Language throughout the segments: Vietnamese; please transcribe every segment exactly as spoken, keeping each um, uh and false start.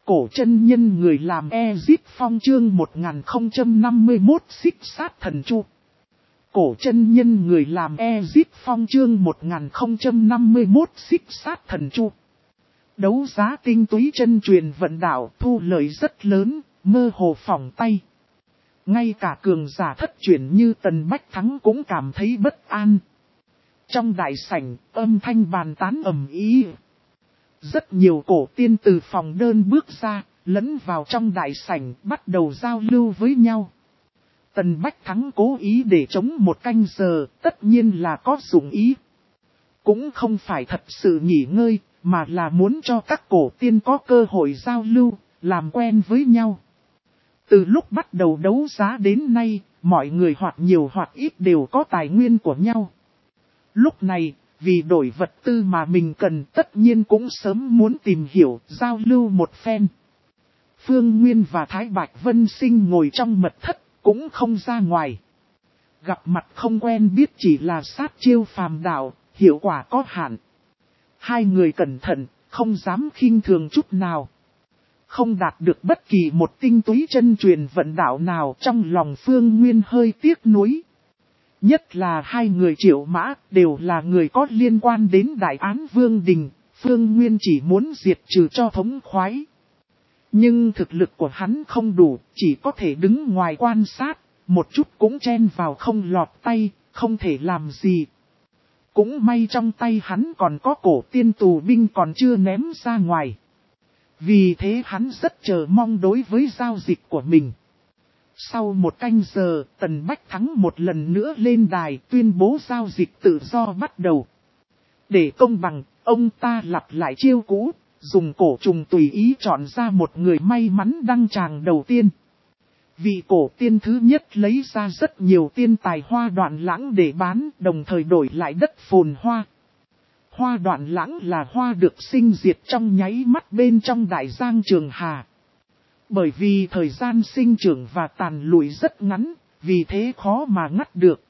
Cổ chân nhân người làm Ezip Phong chương một nghìn không trăm năm mươi mốt xích sát thần chu. Cổ chân nhân người làm Ezip Phong chương một nghìn không trăm năm mươi mốt xích sát thần chu. Đấu giá tinh túy chân truyền vận đạo thu lợi rất lớn, mơ hồ phỏng tay. Ngay cả cường giả thất truyền như Tần Bách Thắng cũng cảm thấy bất an. Trong đại sảnh, âm thanh bàn tán ầm ĩ. Rất nhiều cổ tiên từ phòng đơn bước ra, lẫn vào trong đại sảnh, bắt đầu giao lưu với nhau. Tần Bách Thắng cố ý để chống một canh giờ, tất nhiên là có dụng ý. Cũng không phải thật sự nghỉ ngơi, mà là muốn cho các cổ tiên có cơ hội giao lưu, làm quen với nhau. Từ lúc bắt đầu đấu giá đến nay, mọi người hoặc nhiều hoặc ít đều có tài nguyên của nhau. Lúc này, vì đổi vật tư mà mình cần tất nhiên cũng sớm muốn tìm hiểu, giao lưu một phen. Phương Nguyên và Thái Bạch Vân Sinh ngồi trong mật thất, cũng không ra ngoài. Gặp mặt không quen biết chỉ là sát chiêu phàm đạo, hiệu quả có hạn. Hai người cẩn thận, không dám khinh thường chút nào. Không đạt được bất kỳ một tinh túy chân truyền vận đạo nào, trong lòng Phương Nguyên hơi tiếc nuối. Nhất là hai người Triệu Mã đều là người có liên quan đến Đại Án Vương Đình, Phương Nguyên chỉ muốn diệt trừ cho thống khoái. Nhưng thực lực của hắn không đủ, chỉ có thể đứng ngoài quan sát, một chút cũng chen vào không lọt tay, không thể làm gì. Cũng may trong tay hắn còn có cổ tiên tù binh còn chưa ném ra ngoài. Vì thế hắn rất chờ mong đối với giao dịch của mình. Sau một canh giờ, Tần Bách Thắng một lần nữa lên đài tuyên bố giao dịch tự do bắt đầu. Để công bằng, ông ta lặp lại chiêu cũ, dùng cổ trùng tùy ý chọn ra một người may mắn đăng tràng đầu tiên. Vị cổ tiên thứ nhất lấy ra rất nhiều tiên tài hoa Đoạn Lãng để bán, đồng thời đổi lại đất phồn hoa. Hoa Đoạn Lãng là hoa được sinh diệt trong nháy mắt bên trong đại giang Trường Hà. Bởi vì thời gian sinh trưởng và tàn lụi rất ngắn, vì thế khó mà ngắt được.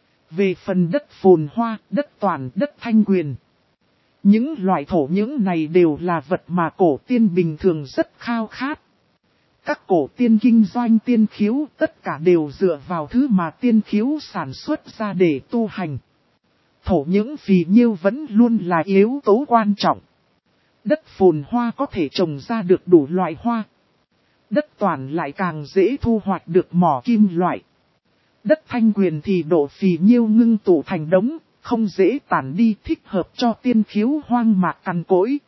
Về phần đất phồn hoa, đất toàn, đất thanh quyền. Những loại thổ những này đều là vật mà cổ tiên bình thường rất khao khát. Các cổ tiên kinh doanh tiên khiếu tất cả đều dựa vào thứ mà tiên khiếu sản xuất ra để tu hành. Thổ những phì nhiêu vẫn luôn là yếu tố quan trọng. Đất phồn hoa có thể trồng ra được đủ loại hoa. Đất toàn lại càng dễ thu hoạch được mỏ kim loại. Đất thanh quyền thì độ phì nhiêu ngưng tụ thành đống, không dễ tản đi, thích hợp cho tiên khiếu hoang mạc cằn cỗi.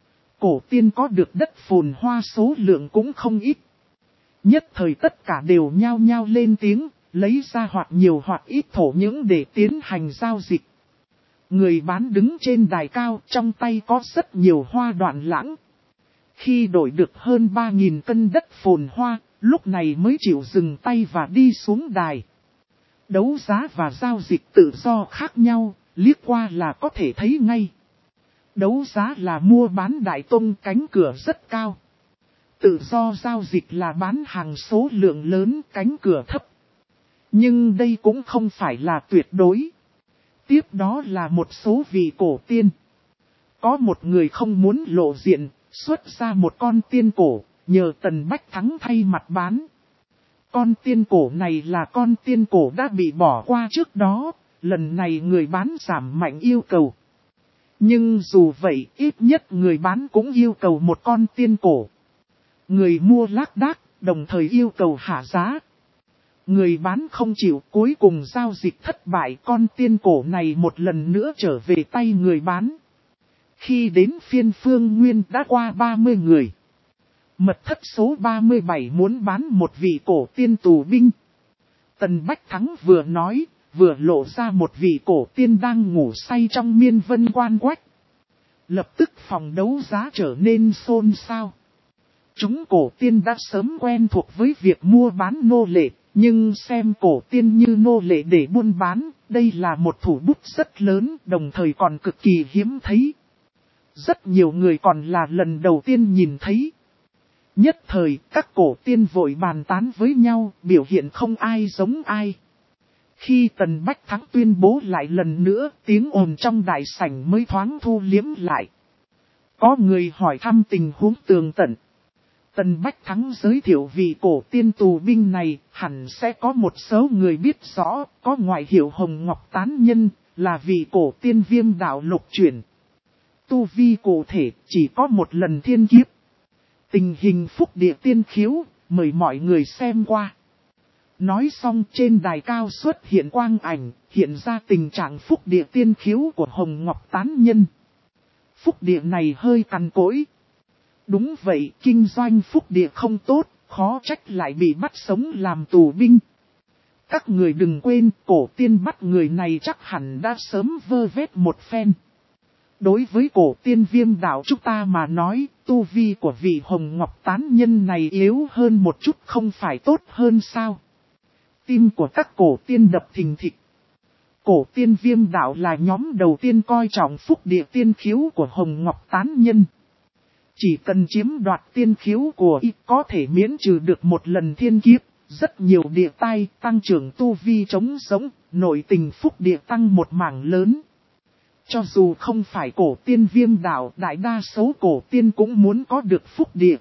Cổ tiên có được đất phồn hoa số lượng cũng không ít. Nhất thời tất cả đều nhao nhao lên tiếng, lấy ra hoặc nhiều hoặc ít thổ những để tiến hành giao dịch. Người bán đứng trên đài cao, trong tay có rất nhiều hoa Đoạn Lãng. Khi đổi được hơn ba nghìn cân đất phồn hoa, lúc này mới chịu dừng tay và đi xuống đài. Đấu giá và giao dịch tự do khác nhau, liếc qua là có thể thấy ngay. Đấu giá là mua bán đại tôn, cánh cửa rất cao. Tự do giao dịch là bán hàng số lượng lớn, cánh cửa thấp. Nhưng đây cũng không phải là tuyệt đối. Tiếp đó là một số vị cổ tiên. Có một người không muốn lộ diện, xuất ra một con tiên cổ, nhờ Tần Bách Thắng thay mặt bán. Con tiên cổ này là con tiên cổ đã bị bỏ qua trước đó, lần này người bán giảm mạnh yêu cầu. Nhưng dù vậy, ít nhất người bán cũng yêu cầu một con tiên cổ. Người mua lác đác, đồng thời yêu cầu hạ giá. Người bán không chịu, cuối cùng giao dịch thất bại, con tiên cổ này một lần nữa trở về tay người bán. Khi đến phiên Phương Nguyên đã qua ba mươi người. Mật thất số ba mươi bảy muốn bán một vị cổ tiên tù binh. Tần Bách Thắng vừa nói, vừa lộ ra một vị cổ tiên đang ngủ say trong miên vân quan quách. Lập tức phòng đấu giá trở nên xôn xao. Chúng cổ tiên đã sớm quen thuộc với việc mua bán nô lệ, nhưng xem cổ tiên như nô lệ để buôn bán, đây là một thủ bút rất lớn, đồng thời còn cực kỳ hiếm thấy. Rất nhiều người còn là lần đầu tiên nhìn thấy. Nhất thời, các cổ tiên vội bàn tán với nhau, biểu hiện không ai giống ai. Khi Tần Bách Thắng tuyên bố lại lần nữa, tiếng ồn trong đại sảnh mới thoáng thu liếm lại. Có người hỏi thăm tình huống tường tận. Tần Bách Thắng giới thiệu vị cổ tiên tù binh này, hẳn sẽ có một số người biết rõ, có ngoại hiệu Hồng Ngọc Tán Nhân, là vị cổ tiên Viêm đạo lục chuyển. Tu vi cụ thể chỉ có một lần thiên kiếp. Tình hình phúc địa tiên khiếu, mời mọi người xem qua. Nói xong trên đài cao xuất hiện quang ảnh, hiện ra tình trạng phúc địa tiên khiếu của Hồng Ngọc Tán Nhân. Phúc địa này hơi cằn cỗi. Đúng vậy, kinh doanh phúc địa không tốt, khó trách lại bị bắt sống làm tù binh. Các người đừng quên, cổ tiên bắt người này chắc hẳn đã sớm vơ vét một phen. Đối với cổ tiên Viêm đạo chúng ta mà nói, tu vi của vị Hồng Ngọc Tán Nhân này yếu hơn một chút không phải tốt hơn sao? Tim của các cổ tiên đập thình thịch. Cổ tiên Viêm đạo là nhóm đầu tiên coi trọng phúc địa tiên khiếu của Hồng Ngọc Tán Nhân. Chỉ cần chiếm đoạt tiên khiếu của y có thể miễn trừ được một lần thiên kiếp, rất nhiều địa tai tăng trưởng tu vi chống sống, nội tình phúc địa tăng một mảng lớn. Cho dù không phải cổ tiên Viêm đạo, đại đa số cổ tiên cũng muốn có được phúc địa.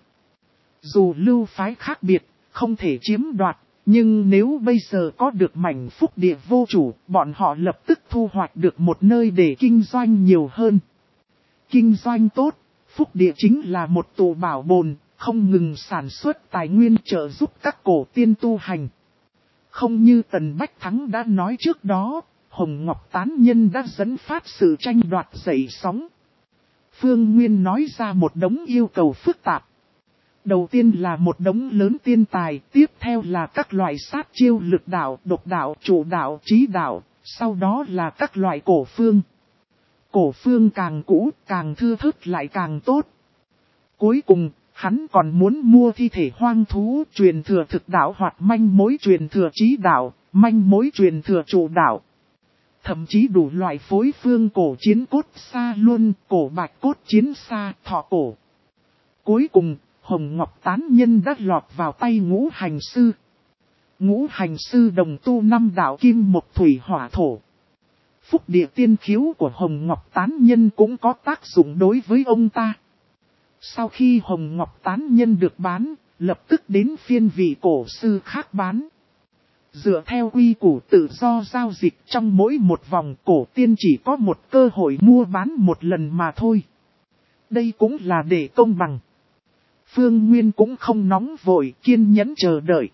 Dù lưu phái khác biệt, không thể chiếm đoạt, nhưng nếu bây giờ có được mảnh phúc địa vô chủ, bọn họ lập tức thu hoạch được một nơi để kinh doanh nhiều hơn. Kinh doanh tốt, phúc địa chính là một tụ bảo bồn, không ngừng sản xuất tài nguyên trợ giúp các cổ tiên tu hành. Không như Tần Bách Thắng đã nói trước đó, Hồng Ngọc Tán Nhân đã dẫn phát sự tranh đoạt dậy sóng. Phương Nguyên nói ra một đống yêu cầu phức tạp. Đầu tiên là một đống lớn tiên tài, tiếp theo là các loại sát chiêu lực đạo, độc đạo, chủ đạo, trí đạo, sau đó là các loại cổ phương. Cổ phương càng cũ, càng thưa thớt lại càng tốt. Cuối cùng, hắn còn muốn mua thi thể hoang thú, truyền thừa thực đạo hoặc manh mối truyền thừa trí đạo, manh mối truyền thừa chủ đạo. Thậm chí đủ loại phối phương cổ chiến cốt xa luôn, cổ bạch cốt chiến xa, thọ cổ. Cuối cùng, Hồng Ngọc Tán Nhân đã lọt vào tay ngũ hành sư. Ngũ hành sư đồng tu năm đạo kim mộc thủy hỏa thổ. Phúc địa tiên khiếu của Hồng Ngọc Tán Nhân cũng có tác dụng đối với ông ta. Sau khi Hồng Ngọc Tán Nhân được bán, lập tức đến phiên vị cổ sư khác bán. Dựa theo quy củ tự do giao dịch trong mỗi một vòng, cổ tiên chỉ có một cơ hội mua bán một lần mà thôi. Đây cũng là để công bằng. Phương Nguyên cũng không nóng vội, kiên nhẫn chờ đợi.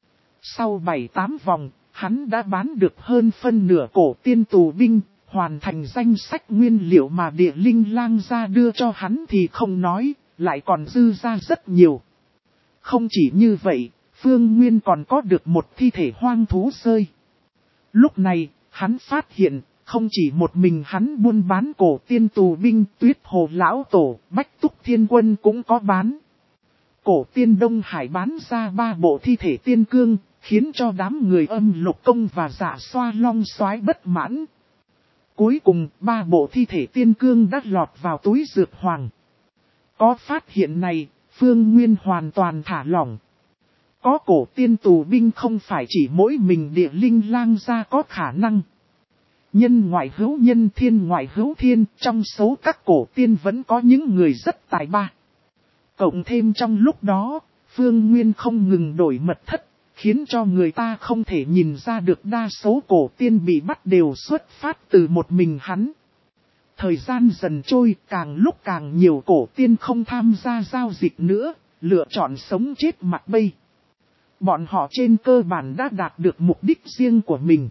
Sau bảy tám vòng, hắn đã bán được hơn phân nửa cổ tiên tù binh, hoàn thành danh sách nguyên liệu mà địa linh lang ra đưa cho hắn thì không nói, lại còn dư ra rất nhiều. Không chỉ như vậy, Phương Nguyên còn có được một thi thể hoang thú rơi. Lúc này, hắn phát hiện, không chỉ một mình hắn buôn bán cổ tiên tù binh, Tuyết Hồ Lão Tổ, Bách Túc Thiên Quân cũng có bán. Cổ tiên Đông Hải bán ra ba bộ thi thể tiên cương, khiến cho đám người Âm Lục Công và Dạ Xoa Long Soái bất mãn. Cuối cùng, ba bộ thi thể tiên cương đã lọt vào túi dược hoàng. Có phát hiện này, Phương Nguyên hoàn toàn thả lỏng. Có cổ tiên tù binh không phải chỉ mỗi mình địa linh lang ra có khả năng. Nhân ngoại hữu nhân, thiên ngoại hữu thiên, trong số các cổ tiên vẫn có những người rất tài ba. Cộng thêm trong lúc đó, Phương Nguyên không ngừng đổi mật thất, khiến cho người ta không thể nhìn ra được đa số cổ tiên bị bắt đều xuất phát từ một mình hắn. Thời gian dần trôi, càng lúc càng nhiều cổ tiên không tham gia giao dịch nữa, lựa chọn sống chết mặc bây. Bọn họ trên cơ bản đã đạt được mục đích riêng của mình.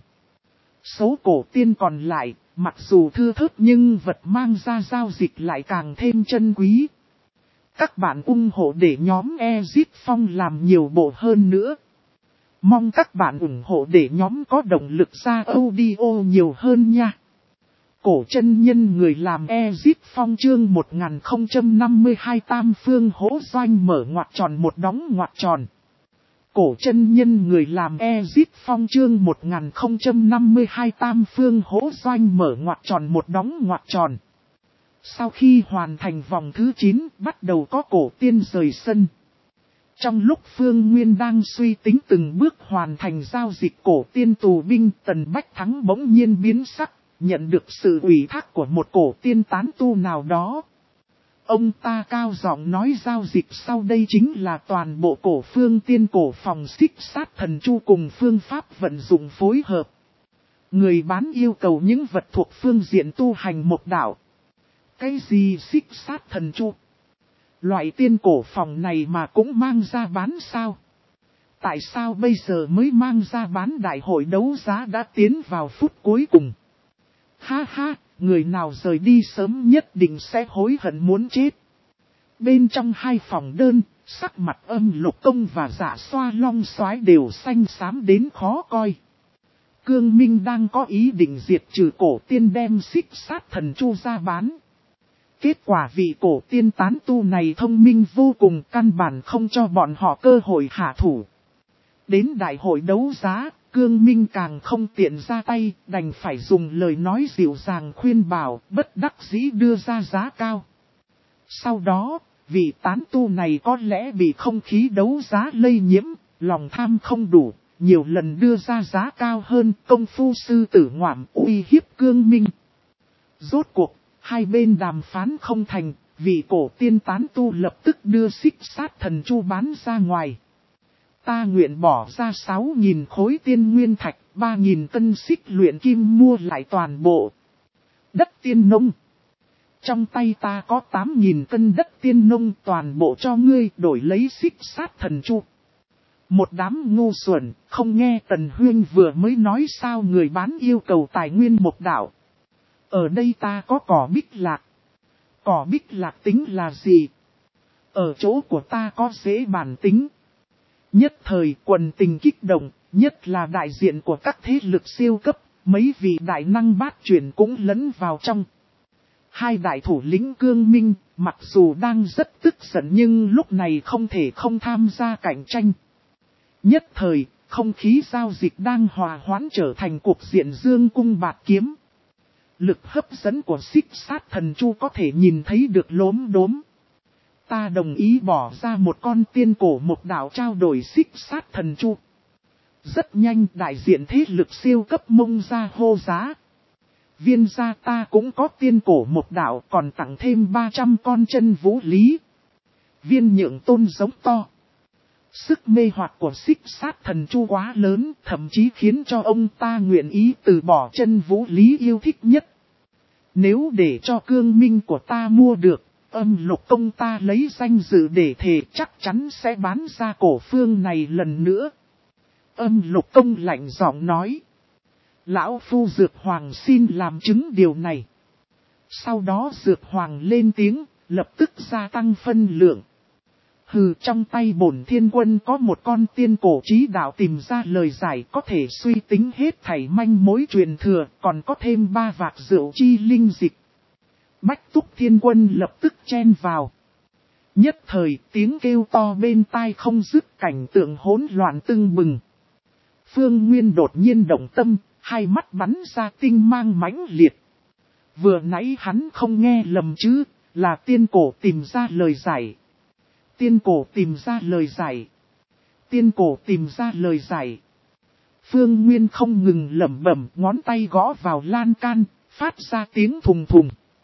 Số cổ tiên còn lại, mặc dù thưa thớt nhưng vật mang ra giao dịch lại càng thêm chân quý. Các bạn ủng hộ để nhóm Exit Phong làm nhiều bộ hơn nữa. Mong các bạn ủng hộ để nhóm có động lực ra audio nhiều hơn nha. Cổ chân nhân người làm Exit Phong chương một nghìn không trăm năm mươi hai tam phương hỗ doanh mở ngoặc tròn một đóng ngoặc tròn. Cổ chân nhân người làm Exit Phong chương một nghìn không trăm năm mươi hai tam phương hỗ doanh mở ngoặc tròn một đóng ngoặc tròn. Sau khi hoàn thành vòng thứ chín, bắt đầu có cổ tiên rời sân. Trong lúc Phương Nguyên đang suy tính từng bước hoàn thành giao dịch cổ tiên tù binh, Tần Bách Thắng bỗng nhiên biến sắc, nhận được sự ủy thác của một cổ tiên tán tu nào đó. Ông ta cao giọng nói giao dịch sau đây chính là toàn bộ cổ phương tiên cổ phòng xích sát thần chu cùng phương pháp vận dụng phối hợp. Người bán yêu cầu những vật thuộc phương diện tu hành một đạo. Cái gì xích sát thần chu? Loại tiên cổ phòng này mà cũng mang ra bán sao? Tại sao bây giờ mới mang ra bán? Đại hội đấu giá đã tiến vào phút cuối cùng. Ha ha, người nào rời đi sớm nhất định sẽ hối hận muốn chết. Bên trong hai phòng đơn, sắc mặt Âm Lục Công và Dạ Xoa Long Soái đều xanh xám đến khó coi. Cương Minh đang có ý định diệt trừ cổ tiên đem xích sát thần chu ra bán. Kết quả vị cổ tiên tán tu này thông minh vô cùng, căn bản không cho bọn họ cơ hội hạ thủ. Đến đại hội đấu giá, Cương Minh càng không tiện ra tay, đành phải dùng lời nói dịu dàng khuyên bảo, bất đắc dĩ đưa ra giá cao. Sau đó, vị tán tu này có lẽ bị không khí đấu giá lây nhiễm, lòng tham không đủ, nhiều lần đưa ra giá cao hơn, công phu sư tử ngoạm uy hiếp Cương Minh. Rốt cuộc, hai bên đàm phán không thành, vị cổ tiên tán tu lập tức đưa xích sát thần chu bán ra ngoài. Ta nguyện bỏ ra sáu nghìn khối tiên nguyên thạch, ba nghìn cân xích luyện kim mua lại toàn bộ đất tiên nông. Trong tay ta có tám nghìn cân đất tiên nông, toàn bộ cho ngươi đổi lấy xích sát thần chu. Một đám ngu xuẩn, không nghe Tần Huyên vừa mới nói sao người bán yêu cầu tài nguyên một đạo. Ở đây ta có cỏ bích lạc. Cỏ bích lạc tính là gì? Ở chỗ của ta có dễ bản tính. Nhất thời quần tình kích động, nhất là đại diện của các thế lực siêu cấp, mấy vị đại năng bát chuyển cũng lẫn vào trong. Hai đại thủ lĩnh Cương Minh, mặc dù đang rất tức giận nhưng lúc này không thể không tham gia cạnh tranh. Nhất thời, không khí giao dịch đang hòa hoãn trở thành cuộc diện dương cung bạt kiếm. Lực hấp dẫn của xích sát thần chu có thể nhìn thấy được lốm đốm. Ta đồng ý bỏ ra một con tiên cổ một đạo trao đổi xích sát thần chu. Rất nhanh đại diện thế lực siêu cấp mông ra hô giá. Viên gia ta cũng có tiên cổ một đạo còn tặng thêm ba trăm con chân vũ lý. Viên nhượng tôn giống to. Sức mê hoặc của xích sát thần chu quá lớn, thậm chí khiến cho ông ta nguyện ý từ bỏ chân vũ lý yêu thích nhất. Nếu để cho Cương Minh của ta mua được, Âm Lục Công ta lấy danh dự để thề chắc chắn sẽ bán ra cổ phương này lần nữa. Âm Lục Công lạnh giọng nói. Lão Phu Dược Hoàng xin làm chứng điều này. Sau đó Dược Hoàng lên tiếng, lập tức gia tăng phân lượng. Hừ, trong tay Bổn Thiên Quân có một con tiên cổ trí đạo tìm ra lời giải có thể suy tính hết thảy manh mối truyền thừa, còn có thêm ba vạc rượu chi linh dịch. Bách Túc Thiên Quân lập tức chen vào. Nhất thời tiếng kêu to bên tai không dứt, cảnh tượng hỗn loạn tưng bừng. Phương Nguyên đột nhiên động tâm, hai mắt bắn ra tinh mang mãnh liệt. Vừa nãy hắn không nghe lầm chứ, là tiên cổ tìm ra lời giải. Tiên cổ tìm ra lời giải. Tiên cổ tìm ra lời giải. Phương Nguyên không ngừng lẩm bẩm, ngón tay gõ vào lan can, phát ra tiếng thùng thùng.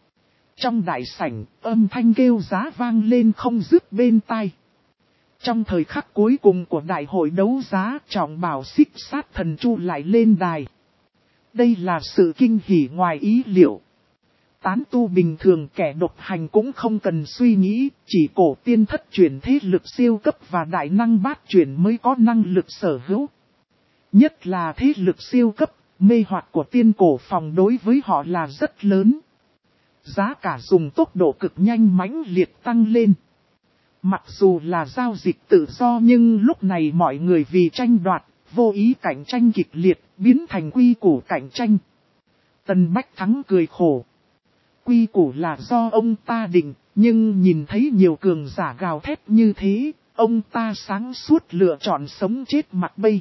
Trong đại sảnh, âm thanh kêu giá vang lên không dứt bên tai. Trong thời khắc cuối cùng của đại hội đấu giá, Trọng Bảo xích sát thần chu lại lên đài. Đây là sự kinh hỉ ngoài ý liệu. Tán tu bình thường kẻ độc hành cũng không cần suy nghĩ, chỉ cổ tiên thất chuyển thế lực siêu cấp và đại năng bát chuyển mới có năng lực sở hữu. Nhất là thế lực siêu cấp, mê hoặc của tiên cổ phòng đối với họ là rất lớn. Giá cả dùng tốc độ cực nhanh mãnh liệt tăng lên. Mặc dù là giao dịch tự do nhưng lúc này mọi người vì tranh đoạt, vô ý cạnh tranh kịch liệt, biến thành quy củ cạnh tranh. Tần Bách Thắng cười khổ. Quy củ là do ông ta định, nhưng nhìn thấy nhiều cường giả gào thét như thế, ông ta sáng suốt lựa chọn sống chết mặc bay.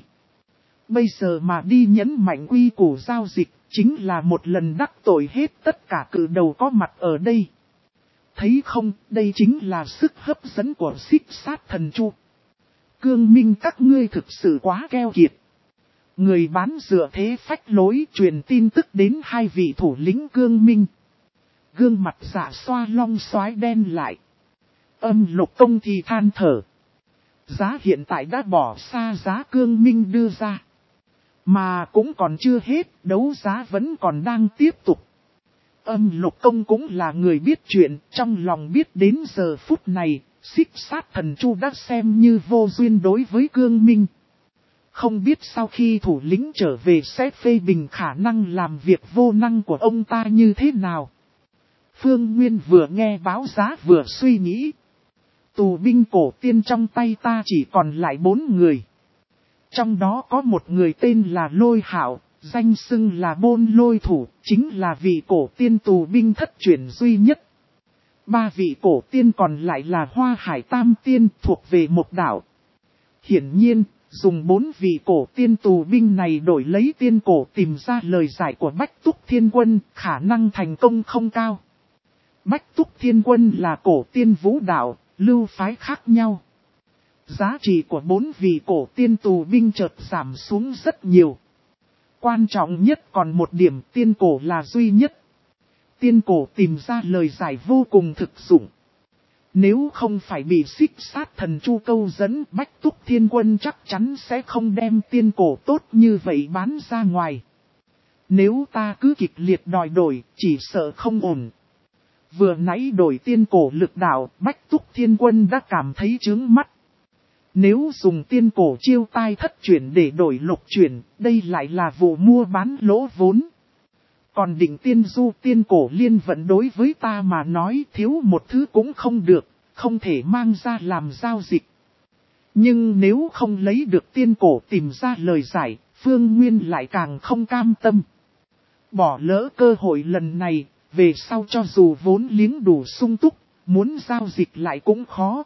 Bây giờ mà đi nhấn mạnh quy củ giao dịch, chính là một lần đắc tội hết tất cả cự đầu có mặt ở đây. Thấy không, đây chính là sức hấp dẫn của xích sát thần chu. Cương Minh các ngươi thực sự quá keo kiệt. Người bán dựa thế phách lối truyền tin tức đến hai vị thủ lĩnh Cương Minh. gương mặt dạ xoa long xoái đen lại. Âm Lục Công thì than thở. Giá hiện tại đã bỏ xa giá Cương Minh đưa ra. Mà cũng còn chưa hết, đấu giá vẫn còn đang tiếp tục. Âm Lục Công cũng là người biết chuyện, trong lòng biết đến giờ phút này, Xích Sát Thần Chu đã xem như vô duyên đối với Cương Minh. Không biết sau khi thủ lĩnh trở về sẽ phê bình khả năng làm việc vô năng của ông ta như thế nào. Phương Nguyên vừa nghe báo giá vừa suy nghĩ. Tù binh cổ tiên trong tay ta chỉ còn lại bốn người. Trong đó có một người tên là Lôi Hạo, danh xưng là Bôn Lôi Thủ, chính là vị cổ tiên tù binh thất chuyển duy nhất. Ba vị cổ tiên còn lại là Hoa Hải Tam Tiên thuộc về một đảo. Hiển nhiên, dùng bốn vị cổ tiên tù binh này đổi lấy tiên cổ tìm ra lời giải của Bách Túc Thiên Quân, khả năng thành công không cao. Bách Túc Thiên Quân là cổ tiên vũ đạo, lưu phái khác nhau. Giá trị của bốn vị cổ tiên tù binh chợt giảm xuống rất nhiều. Quan trọng nhất còn một điểm, tiên cổ là duy nhất. Tiên cổ tìm ra lời giải vô cùng thực dụng. Nếu không phải bị Xích Sát Thần Chu câu dẫn, Bách Túc Thiên Quân chắc chắn sẽ không đem tiên cổ tốt như vậy bán ra ngoài. Nếu ta cứ kịch liệt đòi đổi, chỉ sợ không ổn. Vừa nãy đổi tiên cổ lực đạo, Bách Túc Thiên Quân đã cảm thấy chướng mắt. Nếu dùng tiên cổ chiêu tai thất chuyển để đổi lục chuyển, đây lại là vụ mua bán lỗ vốn. Còn định tiên du tiên cổ liên vận đối với ta mà nói thiếu một thứ cũng không được, không thể mang ra làm giao dịch. Nhưng nếu không lấy được tiên cổ tìm ra lời giải, Phương Nguyên lại càng không cam tâm. Bỏ lỡ cơ hội lần này, về sau cho dù vốn liếng đủ sung túc, muốn giao dịch lại cũng khó.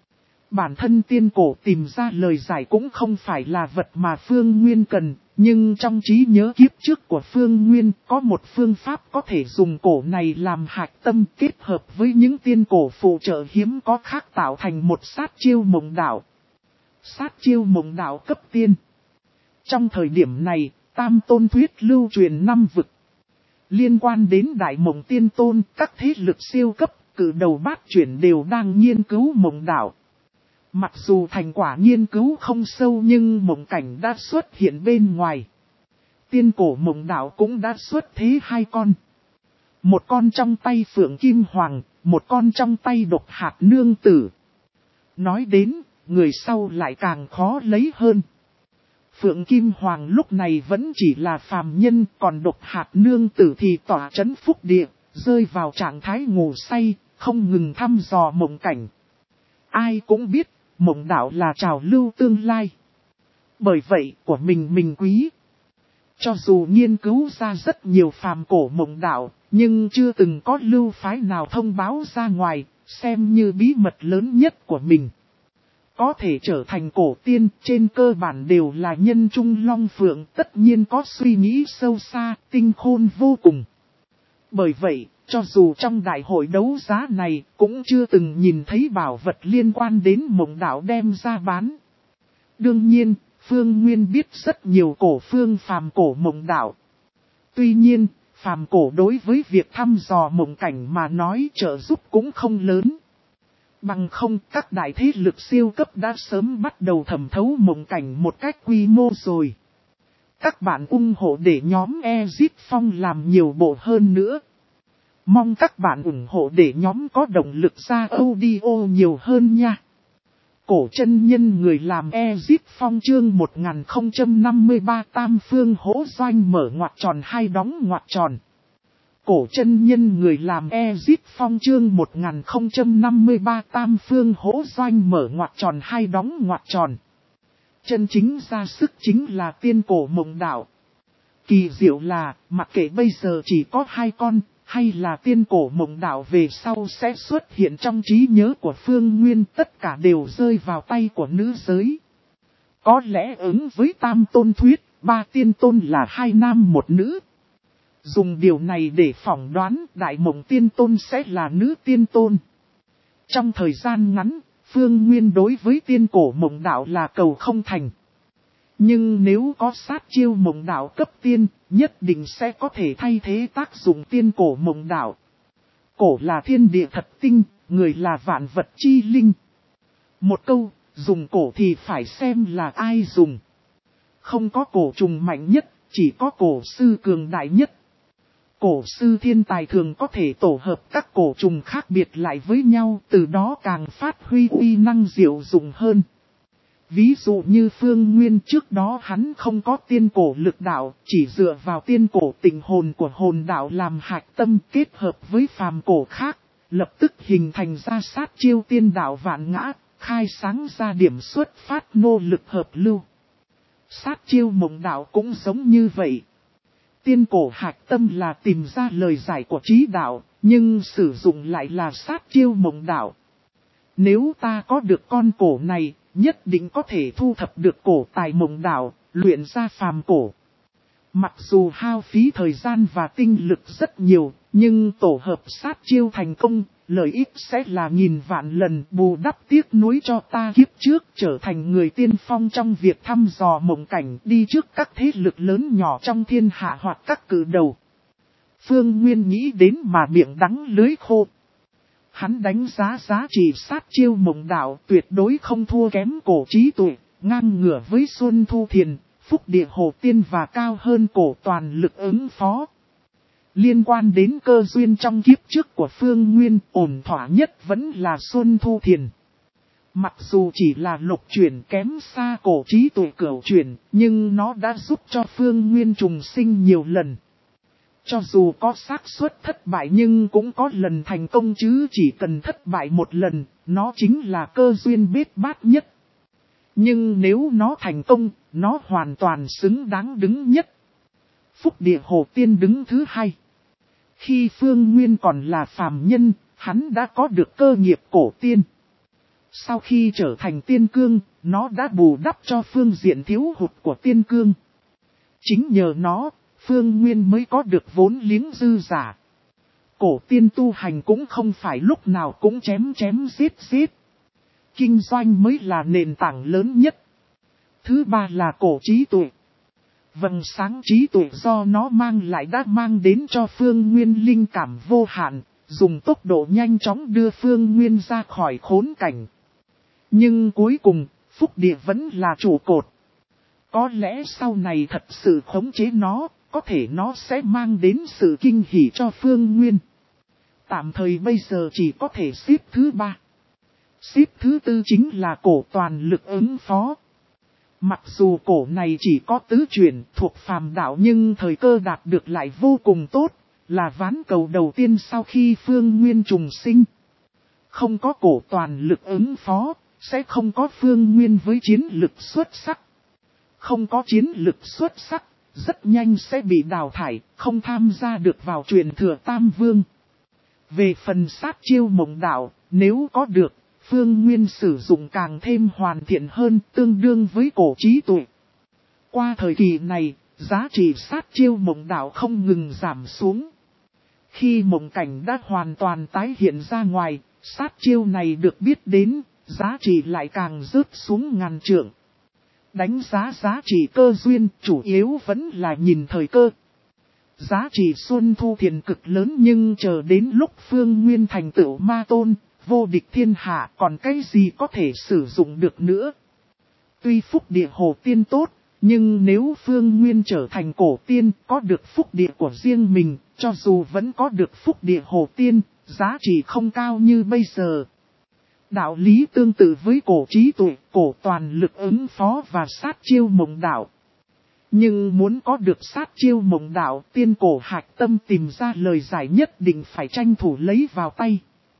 Bản thân tiên cổ tìm ra lời giải cũng không phải là vật mà Phương Nguyên cần, nhưng trong trí nhớ kiếp trước của Phương Nguyên có một phương pháp có thể dùng cổ này làm hạch tâm kết hợp với những tiên cổ phụ trợ hiếm có khác tạo thành một sát chiêu mộng đạo. Sát chiêu mộng đạo cấp tiên. Trong thời điểm này, Tam Tôn Thuyết lưu truyền năm vực. Liên quan đến Đại Mộng Tiên Tôn, các thế lực siêu cấp, cử đầu bát chuyển đều đang nghiên cứu mộng đạo. Mặc dù thành quả nghiên cứu không sâu nhưng mộng cảnh đã xuất hiện bên ngoài. Tiên cổ mộng đạo cũng đã xuất thế hai con. Một con trong tay Phượng Kim Hoàng, một con trong tay Độc Hạt Nương Tử. Nói đến, người sau lại càng khó lấy hơn. Phượng Kim Hoàng lúc này vẫn chỉ là phàm nhân, còn Độc Hạt Nương Tử thì tỏa chấn phúc địa, rơi vào trạng thái ngủ say, không ngừng thăm dò mộng cảnh. Ai cũng biết, mộng đạo là trào lưu tương lai. Bởi vậy, của mình mình quý. Cho dù nghiên cứu ra rất nhiều phàm cổ mộng đạo, nhưng chưa từng có lưu phái nào thông báo ra ngoài, xem như bí mật lớn nhất của mình. Có thể trở thành cổ tiên, trên cơ bản đều là nhân trung long phượng, tất nhiên có suy nghĩ sâu xa, tinh khôn vô cùng. Bởi vậy, cho dù trong đại hội đấu giá này, cũng chưa từng nhìn thấy bảo vật liên quan đến mộng đạo đem ra bán. Đương nhiên, Phương Nguyên biết rất nhiều cổ phương phàm cổ mộng đạo. Tuy nhiên, phàm cổ đối với việc thăm dò mộng cảnh mà nói trợ giúp cũng không lớn. Bằng không, các đại thế lực siêu cấp đã sớm bắt đầu thẩm thấu mộng cảnh một cách quy mô rồi. Các bạn ủng hộ để nhóm Exit Phong làm nhiều bộ hơn nữa. Mong các bạn ủng hộ để nhóm có động lực ra audio nhiều hơn nha. Cổ chân nhân người làm Exit Phong chương một nghìn không trăm năm mươi ba Tam Phương Hỗ Doanh mở ngoặc tròn hai đóng ngoặc tròn. Cổ chân nhân người làm Exit Phong chương một nghìn không trăm năm mươi ba Tam Phương Hỗ Doanh mở ngoặc tròn hai đóng ngoặc tròn. Chân chính ra sức chính là tiên cổ mộng đạo. Kỳ diệu là, mặc kệ bây giờ chỉ có hai con, hay là tiên cổ mộng đạo về sau sẽ xuất hiện trong trí nhớ của Phương Nguyên, tất cả đều rơi vào tay của nữ giới. Có lẽ ứng với Tam Tôn Thuyết, ba tiên tôn là hai nam một nữ. Dùng điều này để phỏng đoán Đại Mộng Tiên Tôn sẽ là nữ tiên tôn. Trong thời gian ngắn, Phương Nguyên đối với tiên cổ mộng đạo là cầu không thành. Nhưng nếu có sát chiêu mộng đạo cấp tiên, nhất định sẽ có thể thay thế tác dụng tiên cổ mộng đạo. Cổ là thiên địa thật tinh, người là vạn vật chi linh. Một câu, dùng cổ thì phải xem là ai dùng. Không có cổ trùng mạnh nhất, chỉ có cổ sư cường đại nhất. Cổ sư thiên tài thường có thể tổ hợp các cổ trùng khác biệt lại với nhau, từ đó càng phát huy uy năng diệu dụng hơn. Ví dụ như Phương Nguyên trước đó hắn không có tiên cổ lực đạo, chỉ dựa vào tiên cổ tình hồn của hồn đạo làm hạch tâm kết hợp với phàm cổ khác, lập tức hình thành ra sát chiêu tiên đạo vạn ngã, khai sáng ra điểm xuất phát nô lực hợp lưu. Sát chiêu mộng đạo cũng giống như vậy. Tiên cổ hạch tâm là tìm ra lời giải của trí đạo, nhưng sử dụng lại là sát chiêu mộng đạo. Nếu ta có được con cổ này, nhất định có thể thu thập được cổ tài mộng đạo, luyện ra phàm cổ. Mặc dù hao phí thời gian và tinh lực rất nhiều, nhưng tổ hợp sát chiêu thành công, lợi ích sẽ là nghìn vạn lần bù đắp tiếc nuối cho ta kiếp trước trở thành người tiên phong trong việc thăm dò mộng cảnh đi trước các thế lực lớn nhỏ trong thiên hạ hoặc các cử đầu. Phương Nguyên nghĩ đến mà miệng đắng lưới khô. Hắn đánh giá giá trị sát chiêu mộng đạo tuyệt đối không thua kém cổ trí tuệ, ngang ngửa với Xuân Thu Thiền, Phúc Địa Hồ Tiên và cao hơn cổ toàn lực ứng phó. Liên quan đến cơ duyên trong kiếp trước của Phương Nguyên, ổn thỏa nhất vẫn là Xuân Thu Thiền. Mặc dù chỉ là lục chuyển kém xa cổ trí tuệ cửu chuyển, nhưng nó đã giúp cho Phương Nguyên trùng sinh nhiều lần. Cho dù có xác suất thất bại nhưng cũng có lần thành công chứ chỉ cần thất bại một lần, nó chính là cơ duyên bết bát nhất. Nhưng nếu nó thành công, nó hoàn toàn xứng đáng đứng nhất. Phúc Địa Hồ Tiên đứng thứ hai. Khi Phương Nguyên còn là phàm nhân, hắn đã có được cơ nghiệp cổ tiên. Sau khi trở thành tiên cương, nó đã bù đắp cho phương diện thiếu hụt của tiên cương. Chính nhờ nó, Phương Nguyên mới có được vốn liếng dư giả. Cổ tiên tu hành cũng không phải lúc nào cũng chém chém giết giết. Kinh doanh mới là nền tảng lớn nhất. Thứ ba là cổ trí tuệ. Vầng sáng trí tuệ do nó mang lại đã mang đến cho Phương Nguyên linh cảm vô hạn, dùng tốc độ nhanh chóng đưa Phương Nguyên ra khỏi khốn cảnh. Nhưng cuối cùng, Phúc Địa vẫn là trụ cột. Có lẽ sau này thật sự khống chế nó, có thể nó sẽ mang đến sự kinh hỉ cho Phương Nguyên. Tạm thời bây giờ chỉ có thể xếp thứ ba. Xếp thứ tư chính là cổ toàn lực ứng phó. Mặc dù cổ này chỉ có tứ chuyển thuộc phàm đạo nhưng thời cơ đạt được lại vô cùng tốt, là ván cầu đầu tiên sau khi Phương Nguyên trùng sinh. Không có cổ toàn lực ứng phó, sẽ không có Phương Nguyên với chiến lực xuất sắc. Không có chiến lực xuất sắc, rất nhanh sẽ bị đào thải, không tham gia được vào truyền thừa Tam Vương. Về phần sát chiêu mộng đạo, nếu có được, Phương Nguyên sử dụng càng thêm hoàn thiện hơn tương đương với cổ trí tuệ. Qua thời kỳ này, giá trị sát chiêu mộng đạo không ngừng giảm xuống. Khi mộng cảnh đã hoàn toàn tái hiện ra ngoài, sát chiêu này được biết đến, giá trị lại càng rớt xuống ngàn trượng. Đánh giá giá trị cơ duyên chủ yếu vẫn là nhìn thời cơ. Giá trị Xuân Thu Thiền cực lớn nhưng chờ đến lúc Phương Nguyên thành tựu ma tôn, vô địch thiên hạ còn cái gì có thể sử dụng được nữa. Tuy Phúc Địa Hồ Tiên tốt, nhưng nếu Phương Nguyên trở thành cổ tiên có được Phúc Địa của riêng mình, cho dù vẫn có được Phúc Địa Hồ Tiên, giá trị không cao như bây giờ. Đạo lý tương tự với cổ trí tuệ, cổ toàn lực ứng phó và sát chiêu mộng đạo. Nhưng muốn có được sát chiêu mộng đạo, tiên cổ hạch tâm tìm ra lời giải nhất định phải tranh thủ lấy vào tay.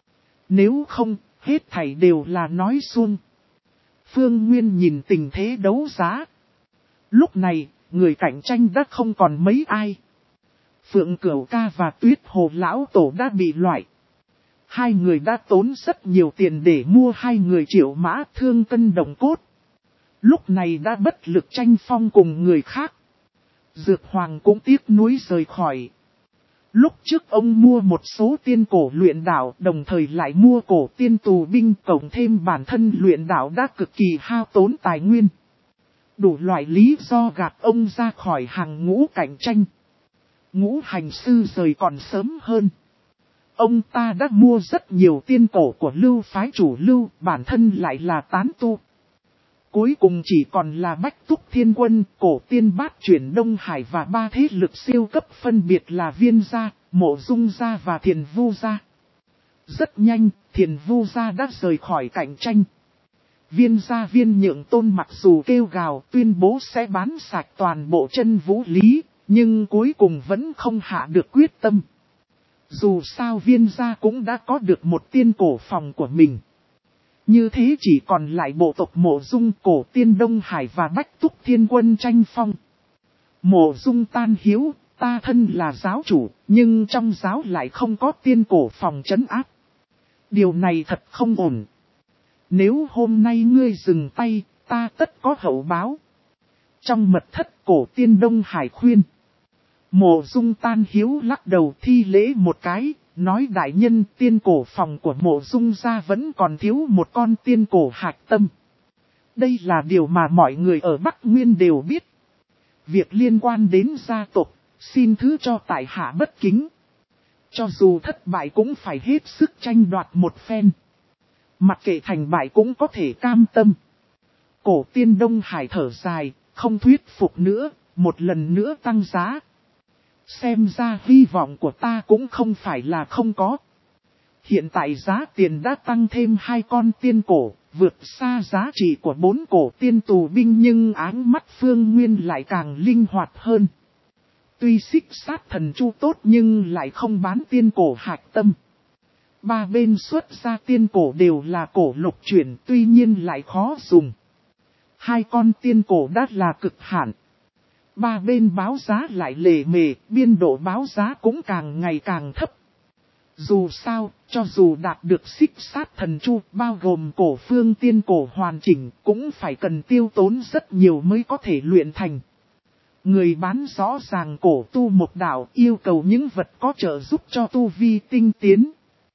Nếu không, hết thảy đều là nói suông. Phương Nguyên nhìn tình thế đấu giá. Lúc này, người cạnh tranh đã không còn mấy ai. Phượng Cửu Ca và Tuyết Hồ Lão Tổ đã bị loại. Hai người đã tốn rất nhiều tiền để mua hai người triệu mã thương cân đồng cốt. Lúc này đã bất lực tranh phong cùng người khác. Dược Hoàng cũng tiếc nuối rời khỏi. Lúc trước ông mua một số tiên cổ luyện đạo đồng thời lại mua cổ tiên tù binh cộng thêm bản thân luyện đạo đã cực kỳ hao tốn tài nguyên. Đủ loại lý do gạt ông ra khỏi hàng ngũ cạnh tranh. Ngũ hành sư rời còn sớm hơn. Ông ta đã mua rất nhiều tiên cổ của lưu phái chủ lưu, bản thân lại là tán tu. Cuối cùng chỉ còn là Bách Túc Thiên Quân, cổ tiên bát chuyển Đông Hải và ba thế lực siêu cấp phân biệt là Viên gia, Mộ Dung gia và Thiền Vu gia. Rất nhanh, Thiền Vu gia đã rời khỏi cạnh tranh. Viên gia Viên Nhượng Tôn mặc dù kêu gào tuyên bố sẽ bán sạch toàn bộ chân vũ lý, nhưng cuối cùng vẫn không hạ được quyết tâm. Dù sao Viên gia cũng đã có được một tiên cổ phòng của mình. Như thế chỉ còn lại bộ tộc Mộ Dung, cổ tiên Đông Hải và Bách Túc Thiên Quân tranh phong. Mộ Dung tan hiếu, ta thân là giáo chủ, nhưng trong giáo lại không có tiên cổ phòng trấn áp. Điều này thật không ổn. Nếu hôm nay ngươi dừng tay, ta tất có hậu báo. Trong mật thất cổ tiên Đông Hải khuyên. Mộ Dung tan hiếu lắc đầu thi lễ một cái, nói đại nhân tiên cổ phòng của Mộ Dung gia vẫn còn thiếu một con tiên cổ hạch tâm. Đây là điều mà mọi người ở Bắc Nguyên đều biết. Việc liên quan đến gia tộc, xin thứ cho tại hạ bất kính. Cho dù thất bại cũng phải hết sức tranh đoạt một phen. Mặc kệ thành bại cũng có thể cam tâm. Cổ tiên Đông Hải thở dài, không thuyết phục nữa, một lần nữa tăng giá. Xem ra hy vọng của ta cũng không phải là không có. Hiện tại giá tiền đã tăng thêm hai con tiên cổ, vượt xa giá trị của bốn cổ tiên tù binh nhưng áng mắt Phương Nguyên lại càng linh hoạt hơn. Tuy xích sát thần chu tốt nhưng lại không bán tiên cổ hạch tâm. Ba bên xuất ra tiên cổ đều là cổ lục chuyển tuy nhiên lại khó dùng. Hai con tiên cổ đã là cực hạn. Ba bên báo giá lại lề mề, biên độ báo giá cũng càng ngày càng thấp. Dù sao, cho dù đạt được xích sát thần chu bao gồm cổ phương tiên cổ hoàn chỉnh cũng phải cần tiêu tốn rất nhiều mới có thể luyện thành. Người bán rõ ràng cổ tu một đạo yêu cầu những vật có trợ giúp cho tu vi tinh tiến.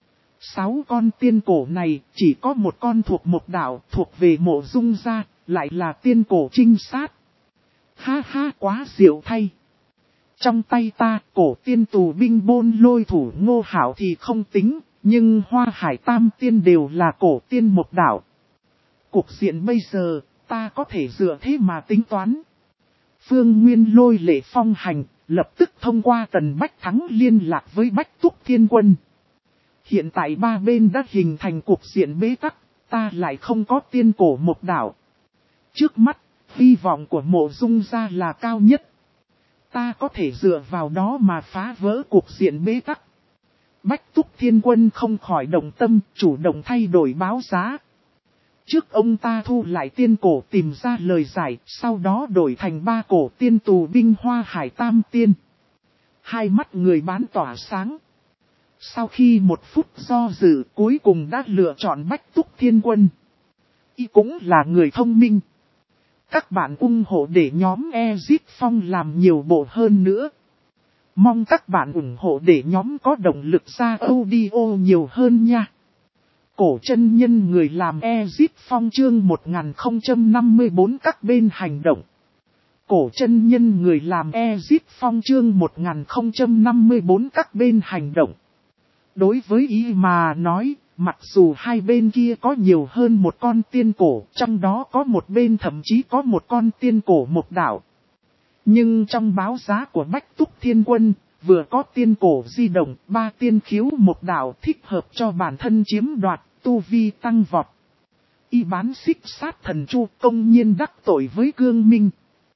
Sáu con tiên cổ này chỉ có một con thuộc một đạo thuộc về Mộ Dung gia, lại là tiên cổ trinh sát. Ha ha quá diệu thay. Trong tay ta cổ tiên tù binh bôn lôi thủ Ngô Hảo thì không tính, nhưng Hoa Hải Tam tiên đều là cổ tiên một đạo. Cục diện bây giờ ta có thể dựa thế mà tính toán. Phương Nguyên lôi lệ phong hành, lập tức thông qua Tần Bách Thắng liên lạc với Bách Túc Thiên Quân. Hiện tại ba bên đã hình thành cục diện bế tắc, ta lại không có tiên cổ một đạo. Trước mắt, hy vọng của Mộ Dung gia là cao nhất. Ta có thể dựa vào đó mà phá vỡ cục diện bế tắc. Bách Túc Thiên Quân không khỏi động tâm, chủ động thay đổi báo giá. Trước ông ta thu lại tiên cổ tìm ra lời giải, sau đó đổi thành ba cổ tiên tù binh Hoa Hải Tam tiên. Hai mắt người bán tỏa sáng. Sau khi một phút do dự cuối cùng đã lựa chọn Bách Túc Thiên Quân. Y cũng là người thông minh. Các bạn ủng hộ để nhóm Ezip Phong làm nhiều bộ hơn nữa. Mong các bạn ủng hộ để nhóm có động lực ra audio nhiều hơn nha. Cổ chân nhân người làm Ezip Phong chương một nghìn không trăm năm mươi bốn các bên hành động. Cổ chân nhân người làm Ezip Phong chương một nghìn không trăm năm mươi bốn các bên hành động. Đối với ý mà nói, mặc dù hai bên kia có nhiều hơn một con tiên cổ, trong đó có một bên thậm chí có một con tiên cổ một đạo. Nhưng trong báo giá của Bách Túc Thiên Quân, vừa có tiên cổ di động, ba tiên khiếu một đạo thích hợp cho bản thân chiếm đoạt, tu vi tăng vọt. Y bán xích sát thần chu công nhiên đắc tội với Cương Minh.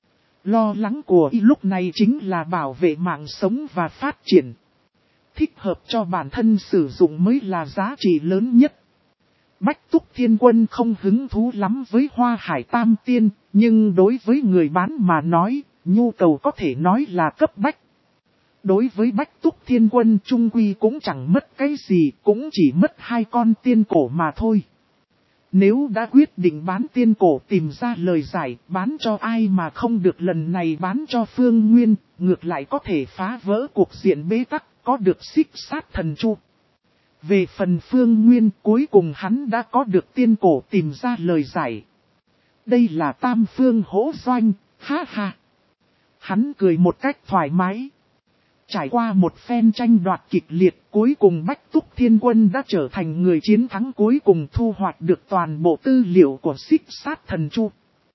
Lo lắng của Y lúc này chính là bảo vệ mạng sống và phát triển. Thích hợp cho bản thân sử dụng mới là giá trị lớn nhất. Bách Túc Thiên Quân không hứng thú lắm với Hoa Hải Tam Tiên, nhưng đối với người bán mà nói, nhu cầu có thể nói là cấp bách. Đối với Bách Túc Thiên Quân trung quy cũng chẳng mất cái gì, cũng chỉ mất hai con tiên cổ mà thôi. Nếu đã quyết định bán tiên cổ tìm ra lời giải, bán cho ai mà không được lần này bán cho Phương Nguyên, ngược lại có thể phá vỡ cuộc diện bế tắc, có được xích sát thần chu. Về phần Phương Nguyên cuối cùng hắn đã có được tiên cổ tìm ra lời giải. Đây là tam phương hỗ doanh, ha ha. Hắn cười một cách thoải mái. Trải qua một phen tranh đoạt kịch liệt, cuối cùng Bách Túc Thiên Quân đã trở thành người chiến thắng cuối cùng, thu hoạch được toàn bộ tư liệu của Xích Sát Thần Chu.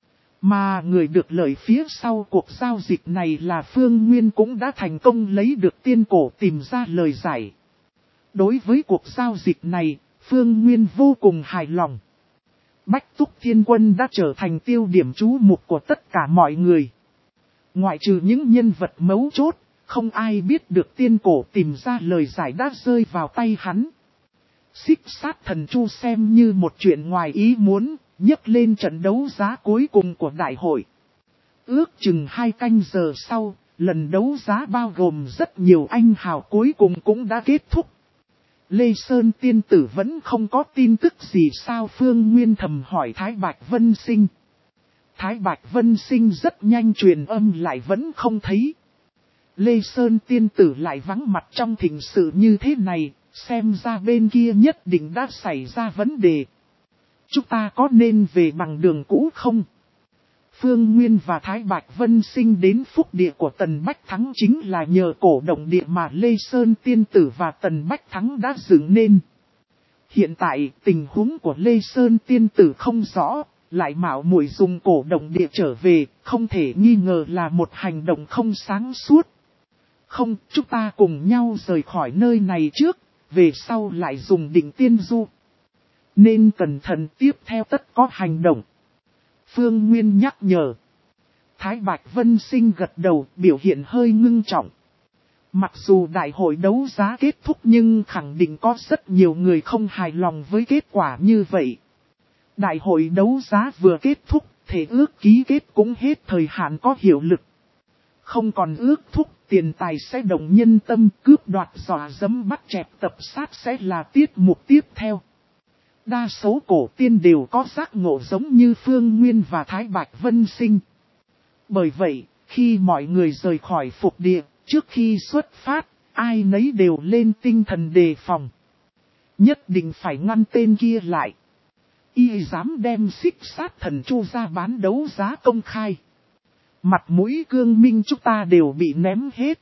Mà người được lợi phía sau cuộc giao dịch này là Phương Nguyên, cũng đã thành công lấy được tiên cổ tìm ra lời giải. Đối với cuộc giao dịch này, Phương Nguyên vô cùng hài lòng. Bách Túc Thiên Quân đã trở thành tiêu điểm chú mục của tất cả mọi người. Ngoại trừ những nhân vật mấu chốt, không ai biết được tiên cổ tìm ra lời giải đã rơi vào tay hắn. Xích Sát Thần Chu xem như một chuyện ngoài ý muốn, nhấc lên trận đấu giá cuối cùng của đại hội. Ước chừng hai canh giờ sau, lần đấu giá bao gồm rất nhiều anh hào cuối cùng cũng đã kết thúc. Lê Sơn tiên tử vẫn không có tin tức gì sao? Phương Nguyên thầm hỏi Thái Bạch Vân Sinh. Thái Bạch Vân Sinh rất nhanh truyền âm lại vẫn không thấy. Lê Sơn tiên tử lại vắng mặt trong thịnh sự như thế này, xem ra bên kia nhất định đã xảy ra vấn đề. Chúng ta có nên về bằng đường cũ không? Phương Nguyên và Thái Bạch Vân Sinh đến phúc địa của Tần Bách Thắng chính là nhờ cổ động địa mà Lê Sơn tiên tử và Tần Bách Thắng đã dựng nên. Hiện tại tình huống của Lê Sơn tiên tử không rõ, lại mạo muội dùng cổ động địa trở về, không thể nghi ngờ là một hành động không sáng suốt. Không, chúng ta cùng nhau rời khỏi nơi này trước, về sau lại dùng đỉnh tiên du. Nên cẩn thận tiếp theo tất có hành động. Phương Nguyên nhắc nhở. Thái Bạch Vân Sinh gật đầu, biểu hiện hơi ngưng trọng. Mặc dù đại hội đấu giá kết thúc nhưng khẳng định có rất nhiều người không hài lòng với kết quả như vậy. Đại hội đấu giá vừa kết thúc, thể ước ký kết cũng hết thời hạn có hiệu lực. Không còn ước thúc, tiền tài sẽ động nhân tâm, cướp đoạt dọa dẫm bắt chẹp tập sát sẽ là tiết mục tiếp theo. Đa số cổ tiên đều có giác ngộ giống như Phương Nguyên và Thái Bạch Vân Sinh. Bởi vậy, khi mọi người rời khỏi phục địa, trước khi xuất phát, ai nấy đều lên tinh thần đề phòng. Nhất định phải ngăn tên kia lại. Y dám đem Xích Sát Thần Chu ra bán đấu giá công khai. Mặt mũi cương minh chúng ta đều bị ném hết.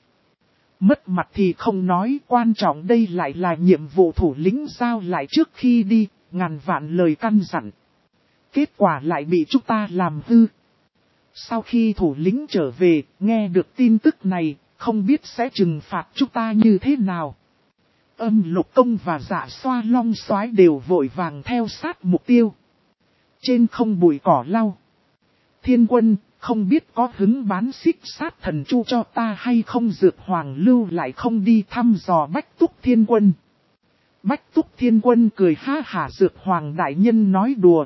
Mất mặt thì không nói, quan trọng đây lại là nhiệm vụ thủ lĩnh giao lại trước khi đi, ngàn vạn lời căn dặn. Kết quả lại bị chúng ta làm hư. Sau khi thủ lĩnh trở về, nghe được tin tức này, không biết sẽ trừng phạt chúng ta như thế nào. Âm Lục Công và Dạ Xoa Long Soái đều vội vàng theo sát mục tiêu. Trên không bụi cỏ lau. Thiên Quân, không biết có hứng bán Xích Sát Thần Chu cho ta hay không? Dược Hoàng lưu lại không đi thăm dò Bách Túc Thiên Quân. Bách Túc Thiên Quân cười ha hả. Dược Hoàng đại nhân nói đùa.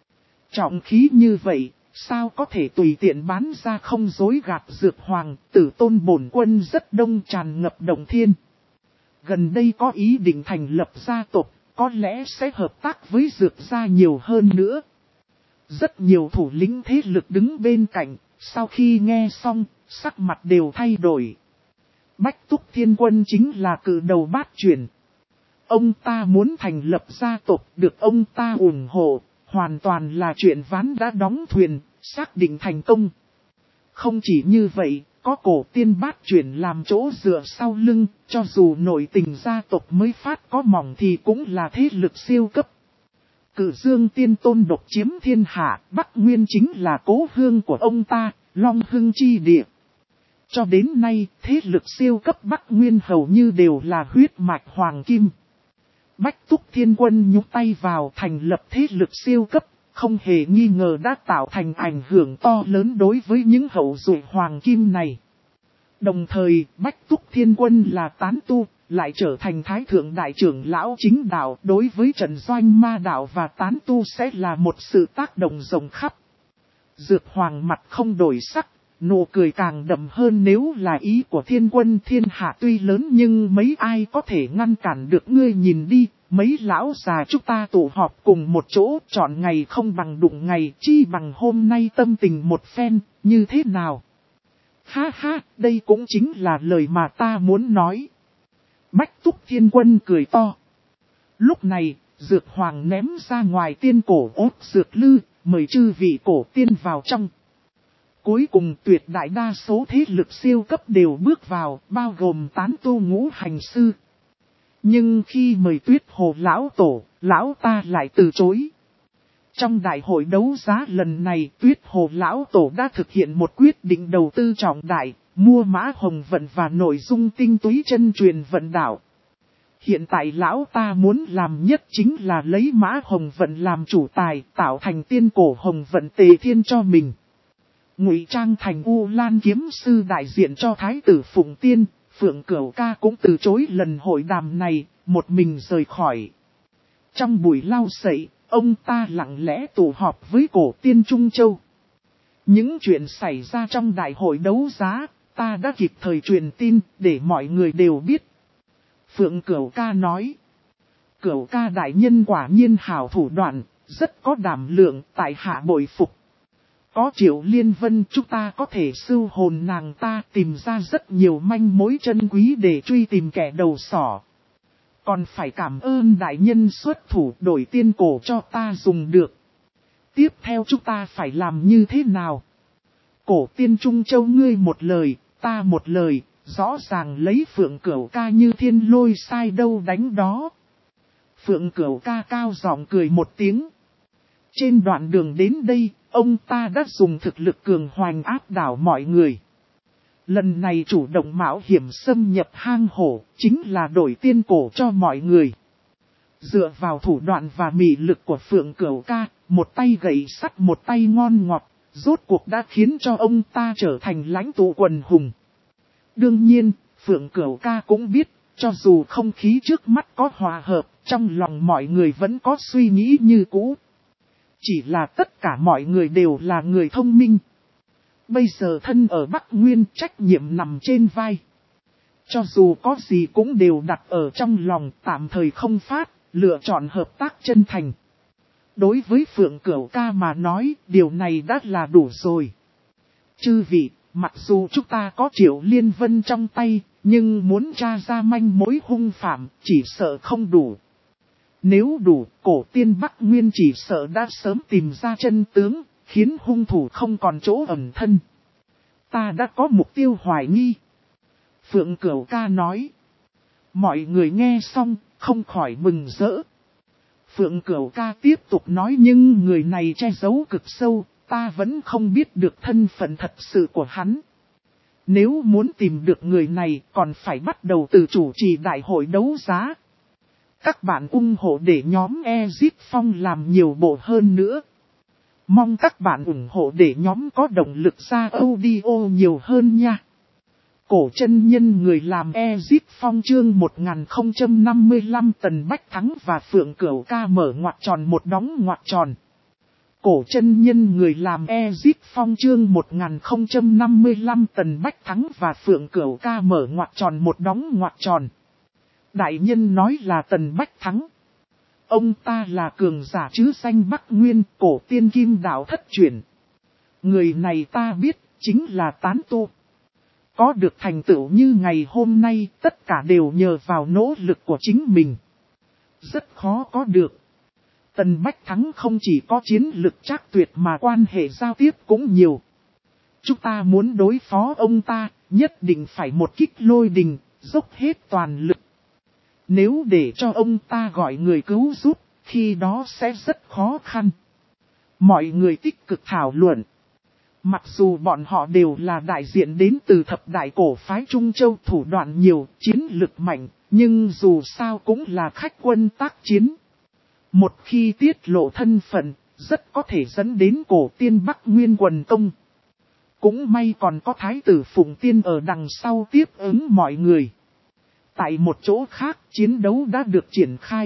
Trọng khí như vậy, sao có thể tùy tiện bán ra? Không dối gạt Dược Hoàng, Tử Tôn bổn quân rất đông, tràn ngập động thiên. Gần đây có ý định thành lập gia tộc, có lẽ sẽ hợp tác với Dược gia nhiều hơn nữa. Rất nhiều thủ lĩnh thế lực đứng bên cạnh, sau khi nghe xong, sắc mặt đều thay đổi. Bách Túc Thiên Quân chính là cự đầu bát chuyển. Ông ta muốn thành lập gia tộc, được ông ta ủng hộ, hoàn toàn là chuyện ván đã đóng thuyền, xác định thành công. Không chỉ như vậy, có cổ tiên bát chuyển làm chỗ dựa sau lưng, cho dù nội tình gia tộc mới phát có mỏng thì cũng là thế lực siêu cấp. Cử Dương Tiên Tôn độc chiếm thiên hạ, Bắc Nguyên chính là cố hương của ông ta, Long Hưng chi địa. Cho đến nay, thế lực siêu cấp Bắc Nguyên hầu như đều là huyết mạch hoàng kim. Bách Túc Thiên Quân nhúc tay vào thành lập thế lực siêu cấp, không hề nghi ngờ đã tạo thành ảnh hưởng to lớn đối với những hậu duệ hoàng kim này. Đồng thời, Bách Túc Thiên Quân là tán tu, lại trở thành Thái Thượng Đại trưởng lão chính đạo, đối với trận doanh ma đạo và tán tu sẽ là một sự tác động rộng khắp. Dược Hoàng mặt không đổi sắc, nụ cười càng đậm hơn. Nếu là ý của Thiên Quân, thiên hạ tuy lớn nhưng mấy ai có thể ngăn cản được? Ngươi nhìn đi, mấy lão già chúng ta tụ họp cùng một chỗ, chọn ngày không bằng đụng ngày, chi bằng hôm nay tâm tình một phen, như thế nào? Ha ha, đây cũng chính là lời mà ta muốn nói. Bách Túc Thiên Quân cười to. Lúc này, Dược Hoàng ném ra ngoài tiên cổ ốt dược lư, mời chư vị cổ tiên vào trong. Cuối cùng tuyệt đại đa số thế lực siêu cấp đều bước vào, bao gồm tán tu ngũ hành sư. Nhưng khi mời Tuyết Hồ lão tổ, lão ta lại từ chối. Trong đại hội đấu giá lần này, Tuyết Hồ lão tổ đã thực hiện một quyết định đầu tư trọng đại, mua mã hồng vận và nội dung tinh túy chân truyền vận đạo. Hiện tại lão ta muốn làm nhất chính là lấy mã hồng vận làm chủ tài, tạo thành tiên cổ hồng vận tề thiên cho mình. Ngụy trang thành U Lan kiếm sư đại diện cho thái tử Phụng Tiên, Phượng Cửu Ca cũng từ chối lần hội đàm này, một mình rời khỏi. Trong buổi lau sậy, ông ta lặng lẽ tụ họp với cổ tiên Trung Châu. Những chuyện xảy ra trong đại hội đấu giá, ta đã kịp thời truyền tin để mọi người đều biết. Phượng Cửu Ca nói, Cửu Ca đại nhân quả nhiên hảo thủ đoạn, rất có đảm lượng, tại hạ bội phục. Có Triệu Liên Vân chúng ta có thể sưu hồn nàng ta tìm ra rất nhiều manh mối chân quý để truy tìm kẻ đầu sỏ. Còn phải cảm ơn đại nhân xuất thủ đổi tiên cổ cho ta dùng được. Tiếp theo chúng ta phải làm như thế nào? Cổ tiên Trung Châu ngươi một lời, ta một lời, rõ ràng lấy Phượng Cửu Ca như thiên lôi sai đâu đánh đó. Phượng Cửu Ca cao giọng cười một tiếng. Trên đoạn đường đến đây, ông ta đã dùng thực lực cường hoành áp đảo mọi người. Lần này chủ động mạo hiểm xâm nhập hang hổ, chính là đổi tiên cổ cho mọi người. Dựa vào thủ đoạn và mị lực của Phượng Cửu Ca, một tay gậy sắt một tay ngon ngọt, rốt cuộc đã khiến cho ông ta trở thành lãnh tụ quần hùng. Đương nhiên, Phượng Cửu Ca cũng biết, cho dù không khí trước mắt có hòa hợp, trong lòng mọi người vẫn có suy nghĩ như cũ. Chỉ là tất cả mọi người đều là người thông minh. Bây giờ thân ở Bắc Nguyên, trách nhiệm nằm trên vai. Cho dù có gì cũng đều đặt ở trong lòng, tạm thời không phát, lựa chọn hợp tác chân thành. Đối với Phượng Cửu Ca mà nói, điều này đã là đủ rồi. Chư vị, mặc dù chúng ta có Triệu Liên Vân trong tay, nhưng muốn tra ra manh mối hung phạm, chỉ sợ không đủ. Nếu đủ, cổ tiên Bắc Nguyên chỉ sợ đã sớm tìm ra chân tướng, khiến hung thủ không còn chỗ ẩn thân. Ta đã có mục tiêu hoài nghi. Phượng Cửu Ca nói. Mọi người nghe xong, không khỏi mừng rỡ. Phượng Cửu Ca tiếp tục nói nhưng người này che giấu cực sâu, ta vẫn không biết được thân phận thật sự của hắn. Nếu muốn tìm được người này còn phải bắt đầu từ chủ trì đại hội đấu giá. Các bạn ủng hộ để nhóm Ezip Phong làm nhiều bộ hơn nữa. Mong các bạn ủng hộ để nhóm có động lực ra audio nhiều hơn nha. Cổ chân nhân người làm Ezip Phong chương một nghìn không trăm năm mươi lăm Tần Bách Thắng và Phượng Cửu Ca mở ngoặc tròn một đóng ngoặc tròn. Cổ chân nhân người làm Ezip Phong chương một nghìn không trăm năm mươi lăm Tần Bách Thắng và Phượng Cửu Ca mở ngoặc tròn một đóng ngoặc tròn. Đại nhân nói là Tần Bách Thắng. Ông ta là cường giả chứ danh Bắc Nguyên, cổ tiên kim đạo thất truyền. Người này ta biết, chính là tán tu. Có được thành tựu như ngày hôm nay, tất cả đều nhờ vào nỗ lực của chính mình. Rất khó có được. Tần Bách Thắng không chỉ có chiến lực trác tuyệt mà quan hệ giao tiếp cũng nhiều. Chúng ta muốn đối phó ông ta, nhất định phải một kích lôi đình, dốc hết toàn lực. Nếu để cho ông ta gọi người cứu giúp, khi đó sẽ rất khó khăn. Mọi người tích cực thảo luận. Mặc dù bọn họ đều là đại diện đến từ thập đại cổ phái Trung Châu thủ đoạn nhiều, chiến lực mạnh, nhưng dù sao cũng là khách quân tác chiến. Một khi tiết lộ thân phận, rất có thể dẫn đến cổ tiên Bắc Nguyên quần công. Cũng may còn có thái tử Phụng Tiên ở đằng sau tiếp ứng mọi người. Tại một chỗ khác, chiến đấu đã được triển khai.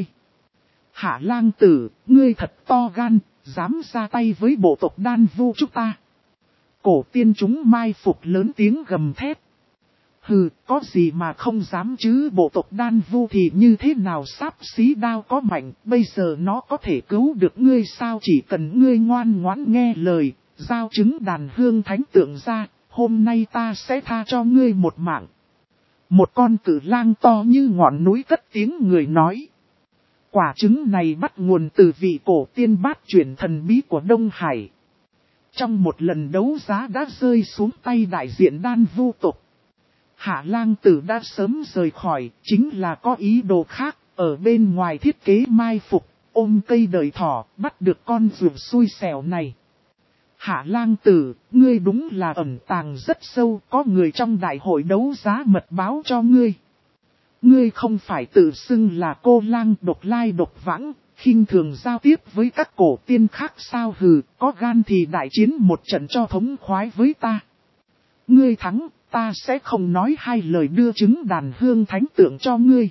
Hạ lang tử, ngươi thật to gan, dám ra tay với bộ tộc Đan Vu chúng ta. Cổ tiên chúng mai phục lớn tiếng gầm thét. Hừ, có gì mà không dám chứ, bộ tộc Đan Vu thì như thế nào, sáp xí đao có mạnh, bây giờ nó có thể cứu được ngươi sao? Chỉ cần ngươi ngoan ngoãn nghe lời, giao trứng đàn hương thánh tượng ra, hôm nay ta sẽ tha cho ngươi một mạng. Một con cử lang to như ngọn núi cất tiếng người nói. Quả trứng này bắt nguồn từ vị cổ tiên bát chuyển thần bí của Đông Hải. trong một lần đấu giá đã rơi xuống tay đại diện đan vu tộc. Hạ lang tử đã sớm rời khỏi, chính là có ý đồ khác, ở bên ngoài thiết kế mai phục, ôm cây đời thỏ, bắt được con ruột xui xẻo này. Hạ lang tử, ngươi đúng là ẩn tàng rất sâu, có người trong đại hội đấu giá mật báo cho ngươi. Ngươi không phải tự xưng là cô lang độc lai độc vãng, khinh thường giao tiếp với các cổ tiên khác sao hừ, có gan thì đại chiến một trận cho thống khoái với ta. Ngươi thắng, ta sẽ không nói hai lời đưa chứng đàn hương thánh tượng cho ngươi.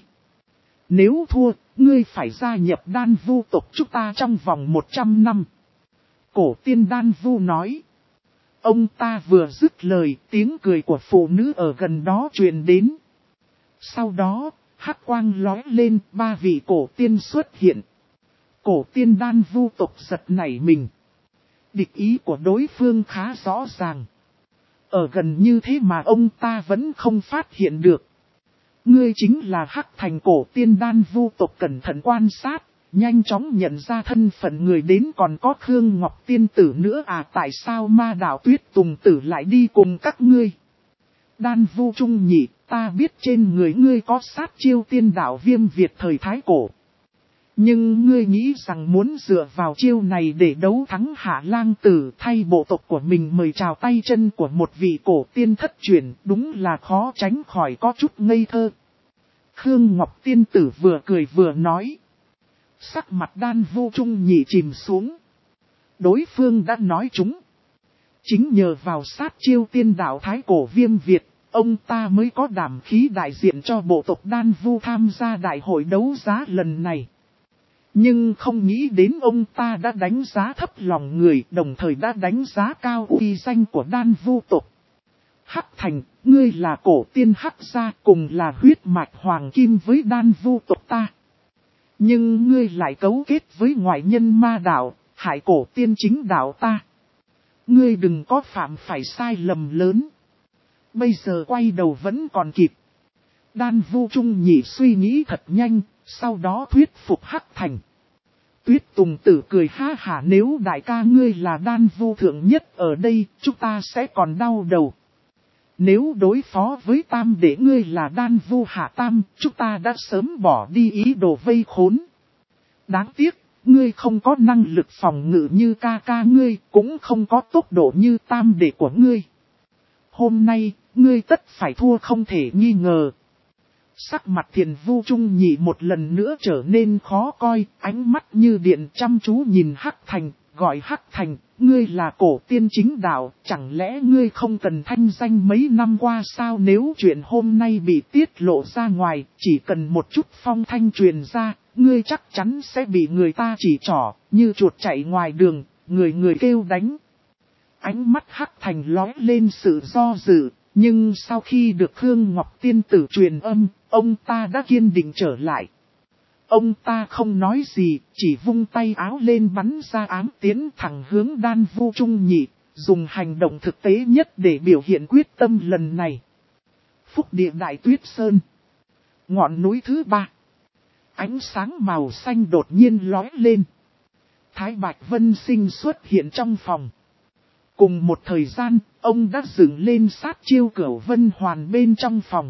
Nếu thua, ngươi phải gia nhập đan vu tộc chúng ta trong vòng một trăm năm. Cổ tiên đan vu nói. Ông ta vừa dứt lời, tiếng cười của phụ nữ ở gần đó truyền đến. Sau đó, hắc quang lóe lên, ba vị cổ tiên xuất hiện. Cổ tiên đan vu tộc giật nảy mình. Địch ý của đối phương khá rõ ràng. Ở gần như thế mà ông ta vẫn không phát hiện được. Ngươi chính là Hắc Thành cổ tiên đan vu tộc cẩn thận quan sát, nhanh chóng nhận ra thân phận người đến còn có Khương Ngọc tiên tử nữa à, tại sao ma đạo Tuyết Tùng tử lại đi cùng các ngươi? Đan vu trung nhị, ta biết trên người ngươi có sát chiêu tiên đạo viêm Việt thời thái cổ. Nhưng ngươi nghĩ rằng muốn dựa vào chiêu này để đấu thắng Hạ lang tử thay bộ tộc của mình mời chào tay chân của một vị cổ tiên thất truyền, đúng là khó tránh khỏi có chút ngây thơ. Khương Ngọc tiên tử vừa cười vừa nói. Sắc mặt đan vu trung nhị chìm xuống. Đối phương đã nói chúng. Chính nhờ vào sát chiêu tiên đạo thái cổ viêm Việt, ông ta mới có đảm khí đại diện cho bộ tộc đan vu tham gia đại hội đấu giá lần này. Nhưng không nghĩ đến ông ta đã đánh giá thấp lòng người, đồng thời đã đánh giá cao uy danh của đan vu tộc. Hắc Thành, ngươi là cổ tiên Hắc gia, cùng là huyết mạch hoàng kim với đan vu tộc ta. Nhưng ngươi lại cấu kết với ngoại nhân ma đạo, hại cổ tiên chính đạo ta. Ngươi đừng có phạm phải sai lầm lớn. Bây giờ quay đầu vẫn còn kịp. Đan vu trung nhị suy nghĩ thật nhanh, sau đó thuyết phục Hắc Thành. Tuyết Tùng tử cười ha hả, nếu đại ca ngươi là đan vu thượng nhất ở đây, chúng ta sẽ còn đau đầu. Nếu đối phó với tam đệ ngươi là đan vu hạ tam, chúng ta đã sớm bỏ đi ý đồ vây khốn. Đáng tiếc, ngươi không có năng lực phòng ngự như ca ca ngươi, cũng không có tốc độ như tam đệ của ngươi. Hôm nay, ngươi tất phải thua không thể nghi ngờ. Sắc mặt Thiền Vu Trung nhị một lần nữa trở nên khó coi, ánh mắt như điện chăm chú nhìn Hắc Thành, gọi Hắc Thành, ngươi là cổ tiên chính đạo, chẳng lẽ ngươi không cần thanh danh mấy năm qua sao? Nếu chuyện hôm nay bị tiết lộ ra ngoài, chỉ cần một chút phong thanh truyền ra, ngươi chắc chắn sẽ bị người ta chỉ trỏ, như chuột chạy ngoài đường, người người kêu đánh. Ánh mắt Hắc Thành lóe lên sự do dự, nhưng sau khi được Khương Ngọc tiên tử truyền âm, ông ta đã kiên định trở lại. Ông ta không nói gì, chỉ vung tay áo lên bắn ra ám tiến thẳng hướng đan vu trung nhị, dùng hành động thực tế nhất để biểu hiện quyết tâm lần này. Phúc địa Đại Tuyết Sơn, ngọn núi thứ ba. Ánh sáng màu xanh đột nhiên lóe lên. Thái Bạch Vân Sinh xuất hiện trong phòng. Cùng một thời gian, ông đã dựng lên sát chiêu Cửu Vân Hoàn bên trong phòng.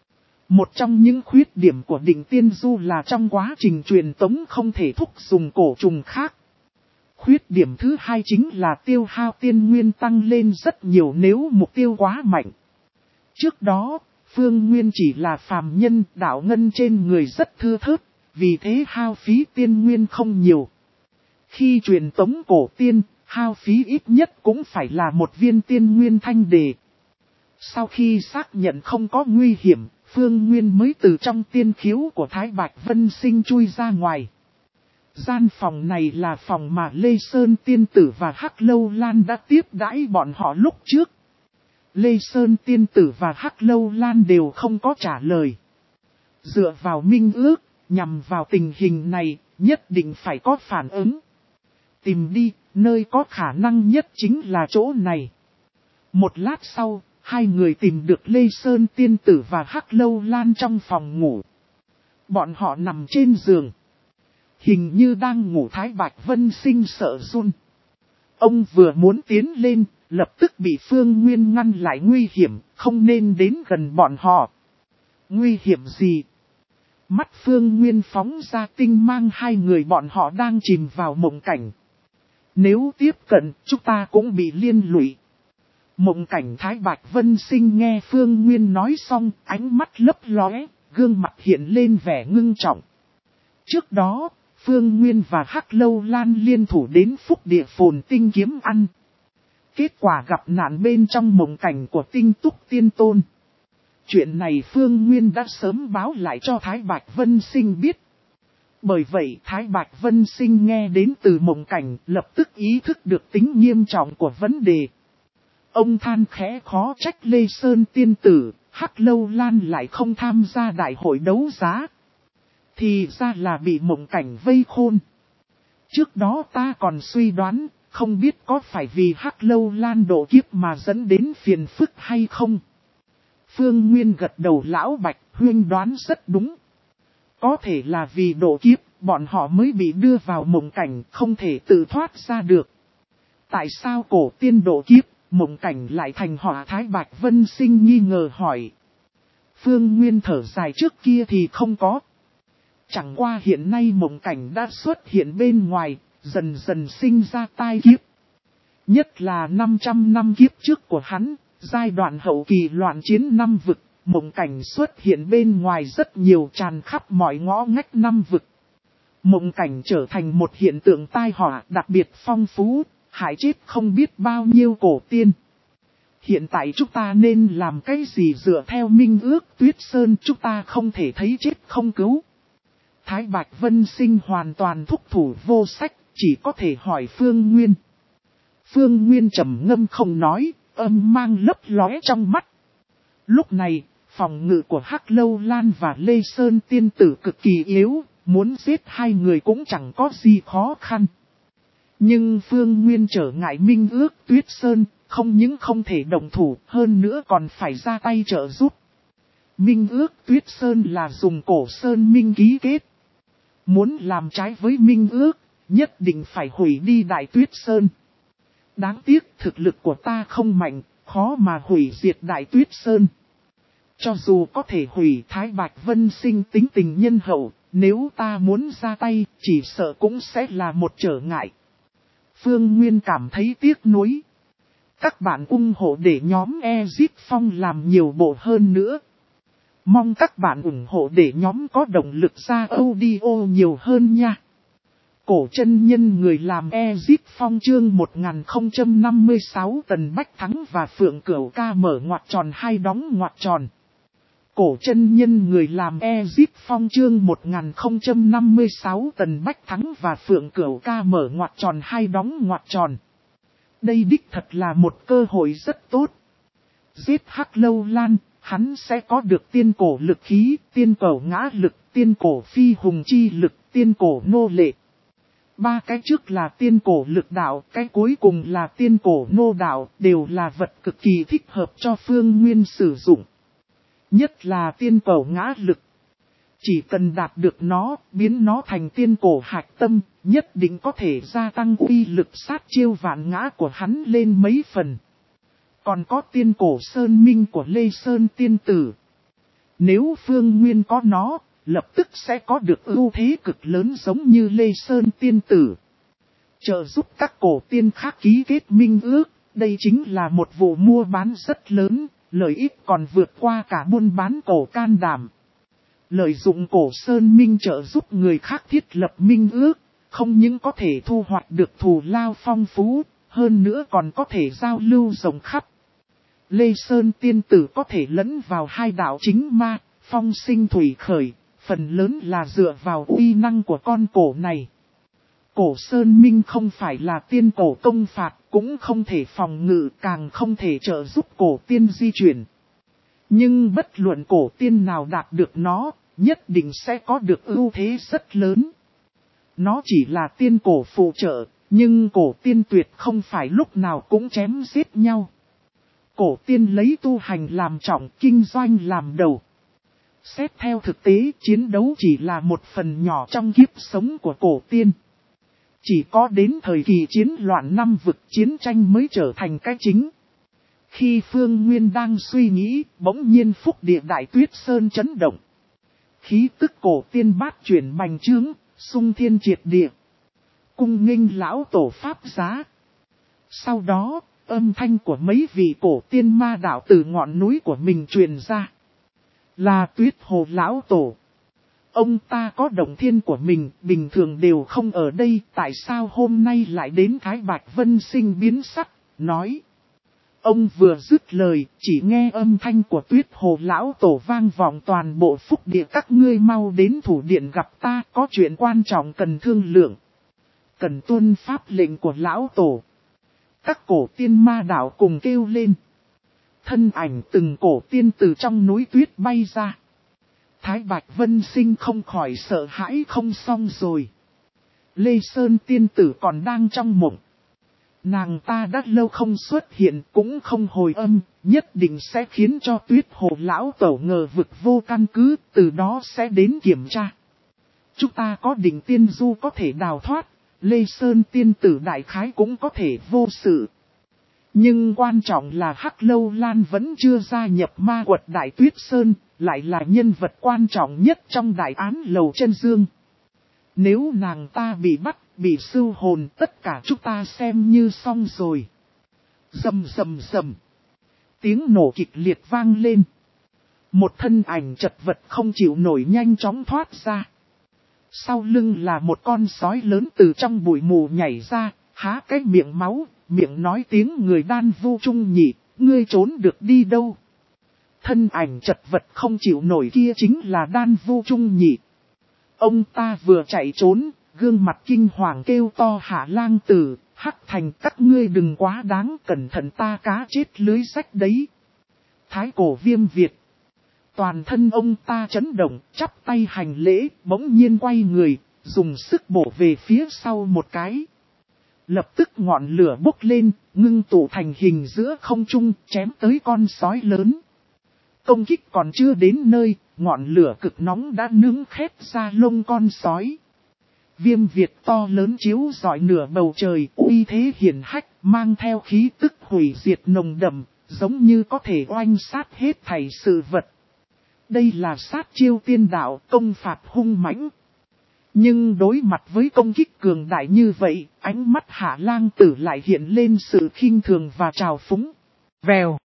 Một trong những khuyết điểm của Định Tiên Du là trong quá trình truyền tống không thể thúc dùng cổ trùng khác. Khuyết điểm thứ hai chính là tiêu hao tiên nguyên tăng lên rất nhiều nếu mục tiêu quá mạnh. Trước đó, Phương Nguyên chỉ là phàm nhân, đạo ngân trên người rất thưa thớt, vì thế hao phí tiên nguyên không nhiều. Khi truyền tống cổ tiên, hao phí ít nhất cũng phải là một viên tiên nguyên thanh đề. Sau khi xác nhận không có nguy hiểm, Phương Nguyên mới từ trong tiên khiếu của Thái Bạch Vân Sinh chui ra ngoài. Gian phòng này là phòng mà Lê Sơn Tiên Tử và Hắc Lâu Lan đã tiếp đãi bọn họ lúc trước. Lê Sơn Tiên Tử và Hắc Lâu Lan đều không có trả lời. Dựa vào minh ước, nhằm vào tình hình này, nhất định phải có phản ứng. Tìm đi, nơi có khả năng nhất chính là chỗ này. Một lát sau, hai người tìm được Lê Sơn Tiên Tử và Hắc Lâu Lan trong phòng ngủ. Bọn họ nằm trên giường. Hình như đang ngủ. Thái Bạch Vân Sinh sợ run. Ông vừa muốn tiến lên, lập tức bị Phương Nguyên ngăn lại, nguy hiểm, không nên đến gần bọn họ. Nguy hiểm gì? Mắt Phương Nguyên phóng ra tinh mang, hai người bọn họ đang chìm vào mộng cảnh. Nếu tiếp cận, chúng ta cũng bị liên lụy. Mộng cảnh Thái Bạch Vân Sinh nghe Phương Nguyên nói xong, ánh mắt lấp lóe, gương mặt hiện lên vẻ ngưng trọng. Trước đó, Phương Nguyên và Hắc Lâu Lan liên thủ đến Phúc Địa Phồn Tinh kiếm ăn. Kết quả gặp nạn bên trong mộng cảnh của Tinh Túc Tiên Tôn. Chuyện này Phương Nguyên đã sớm báo lại cho Thái Bạch Vân Sinh biết. Bởi vậy Thái Bạch Vân Sinh nghe đến từ mộng cảnh, lập tức ý thức được tính nghiêm trọng của vấn đề. Ông than khẽ, khó trách Lê Sơn tiên tử, Hắc Lâu Lan lại không tham gia đại hội đấu giá. Thì ra là bị mộng cảnh vây khôn. Trước đó ta còn suy đoán, không biết có phải vì Hắc Lâu Lan độ kiếp mà dẫn đến phiền phức hay không. Phương Nguyên gật đầu, lão Bạch huynh đoán rất đúng. Có thể là vì độ kiếp, bọn họ mới bị đưa vào mộng cảnh, không thể tự thoát ra được. Tại sao cổ tiên độ kiếp, mộng cảnh lại thành họa? Thái Bạch Vân Sinh nghi ngờ hỏi. Phương Nguyên thở dài, trước kia thì không có. Chẳng qua hiện nay mộng cảnh đã xuất hiện bên ngoài, dần dần sinh ra tai kiếp. Nhất là năm trăm năm kiếp trước của hắn, giai đoạn hậu kỳ loạn chiến năm vực, mộng cảnh xuất hiện bên ngoài rất nhiều, tràn khắp mọi ngõ ngách năm vực. Mộng cảnh trở thành một hiện tượng tai họa đặc biệt phong phú, hại chết không biết bao nhiêu cổ tiên. Hiện tại chúng ta nên làm cái gì? Dựa theo minh ước Tuyết Sơn, chúng ta không thể thấy chết không cứu. Thái Bạch Vân Sinh hoàn toàn thúc thủ vô sách, chỉ có thể hỏi Phương Nguyên. Phương Nguyên trầm ngâm không nói, âm mang lấp lóe trong mắt. Lúc này, phòng ngự của Hắc Lâu Lan và Lê Sơn tiên tử cực kỳ yếu, muốn giết hai người cũng chẳng có gì khó khăn. Nhưng Phương Nguyên trở ngại minh ước Tuyết Sơn, không những không thể đồng thủ, hơn nữa còn phải ra tay trợ giúp. Minh ước Tuyết Sơn là dùng cổ Sơn Minh ký kết. Muốn làm trái với minh ước, nhất định phải hủy đi Đại Tuyết Sơn. Đáng tiếc thực lực của ta không mạnh, khó mà hủy diệt Đại Tuyết Sơn. Cho dù có thể hủy, Thái Bạch Vân Sinh tính tình nhân hậu, nếu ta muốn ra tay, chỉ sợ cũng sẽ là một trở ngại. Phương Nguyên cảm thấy tiếc nuối. Các bạn ủng hộ để nhóm Exit Phong làm nhiều bộ hơn nữa. Mong các bạn ủng hộ để nhóm có động lực ra audio nhiều hơn nha. Cổ chân nhân người làm Exit Phong chương một nghìn không trăm năm mươi sáu, Tần Bách Thắng và Phượng Cửu Ca mở ngoặc tròn hai đóng ngoặc tròn. Cổ chân nhân người làm Exit Phong chương một nghìn không trăm năm mươi sáu, Tần Bách Thắng và Phượng Cửu Ca mở ngoặc tròn hai đóng ngoặc tròn. Đây đích thật là một cơ hội rất tốt. Giết Hắc Lâu Lan, hắn sẽ có được tiên cổ lực khí, tiên cổ ngã lực, tiên cổ phi hùng chi lực, tiên cổ nô lệ. Ba cái trước là tiên cổ lực đạo, cái cuối cùng là tiên cổ nô đạo, đều là vật cực kỳ thích hợp cho Phương Nguyên sử dụng. Nhất là tiên cổ ngã lực. Chỉ cần đạt được nó, biến nó thành tiên cổ hạch tâm, nhất định có thể gia tăng uy lực sát chiêu vạn ngã của hắn lên mấy phần. Còn có tiên cổ Sơn Minh của Lê Sơn tiên tử. Nếu Phương Nguyên có nó, lập tức sẽ có được ưu thế cực lớn giống như Lê Sơn tiên tử. Trợ giúp các cổ tiên khác ký kết minh ước, đây chính là một vụ mua bán rất lớn, lợi ích còn vượt qua cả buôn bán cổ can đảm. Lợi dụng cổ Sơn Minh trợ giúp người khác thiết lập minh ước, không những có thể thu hoạch được thù lao phong phú, hơn nữa còn có thể giao lưu rộng khắp. Lê Sơn tiên tử có thể lẫn vào hai đạo chính ma, phong sinh thủy khởi, phần lớn là dựa vào uy năng của con cổ này. Cổ Sơn Minh không phải là tiên cổ công phạt, cũng không thể phòng ngự, càng không thể trợ giúp cổ tiên di chuyển. Nhưng bất luận cổ tiên nào đạt được nó, nhất định sẽ có được ưu thế rất lớn. Nó chỉ là tiên cổ phụ trợ, nhưng cổ tiên tuyệt không phải lúc nào cũng chém giết nhau. Cổ tiên lấy tu hành làm trọng, kinh doanh làm đầu. Xét theo thực tế, chiến đấu chỉ là một phần nhỏ trong kiếp sống của cổ tiên. Chỉ có đến thời kỳ chiến loạn năm vực chiến tranh mới trở thành cái chính. Khi Phương Nguyên đang suy nghĩ, bỗng nhiên phúc địa Đại Tuyết Sơn chấn động. Khí tức cổ tiên bát chuyển bành trướng, xung thiên triệt địa. Cung nghênh lão tổ pháp giá. Sau đó, âm thanh của mấy vị cổ tiên ma đạo từ ngọn núi của mình truyền ra. Là Tuyết Hồ lão tổ. Ông ta có động thiên của mình, bình thường đều không ở đây, tại sao hôm nay lại đến Thái Bạch Vân Sinh biến sắc, nói. Ông vừa dứt lời, chỉ nghe âm thanh của Tuyết Hồ lão tổ vang vọng toàn bộ phúc địa, các ngươi mau đến thủ điện gặp ta, có chuyện quan trọng cần thương lượng. Cần tuân pháp lệnh của lão tổ. Các cổ tiên ma đạo cùng kêu lên. Thân ảnh từng cổ tiên từ trong núi tuyết bay ra. Thái Bạch Vân Sinh không khỏi sợ hãi, không xong rồi. Lê Sơn tiên tử còn đang trong mộng. Nàng ta đã lâu không xuất hiện, cũng không hồi âm, nhất định sẽ khiến cho Tuyết Hồ lão tổ ngờ vực vô căn cứ, từ đó sẽ đến kiểm tra. Chúng ta có định tiên du có thể đào thoát, Lê Sơn tiên tử đại khái cũng có thể vô sự. Nhưng quan trọng là Hắc Lâu Lan vẫn chưa gia nhập ma quật Đại Tuyết Sơn, lại là nhân vật quan trọng nhất trong đại án Lầu Chân Dương. Nếu nàng ta bị bắt, bị sưu hồn, tất cả chúng ta xem như xong rồi. Rầm rầm rầm. Tiếng nổ kịch liệt vang lên. Một thân ảnh chật vật không chịu nổi nhanh chóng thoát ra. Sau lưng là một con sói lớn từ trong bụi mù nhảy ra, há cái miệng máu, miệng nói tiếng người Đan Vu Trung Nhị, ngươi trốn được đi đâu. Thân ảnh chật vật không chịu nổi kia chính là Đan Vu Trung Nhị. Ông ta vừa chạy trốn, gương mặt kinh hoàng kêu to Hạ Lang Tử, Hắc Thành các ngươi đừng quá đáng, cẩn thận ta cá chết lưới rách đấy. Thái Cổ Viêm Việt. Toàn thân ông ta chấn động, chắp tay hành lễ, bỗng nhiên quay người, dùng sức bổ về phía sau một cái. Lập tức ngọn lửa bốc lên, ngưng tụ thành hình giữa không trung, chém tới con sói lớn. Công kích còn chưa đến nơi, ngọn lửa cực nóng đã nướng khét ra lông con sói. Viêm Việt to lớn chiếu rọi nửa bầu trời, uy thế hiển hách, mang theo khí tức hủy diệt nồng đậm, giống như có thể oanh sát hết thảy sự vật. Đây là sát chiêu tiên đạo, công phạt hung mãnh. Nhưng đối mặt với công kích cường đại như vậy, ánh mắt Hạ Lang Tử lại hiện lên sự khinh thường và trào phúng. Vèo.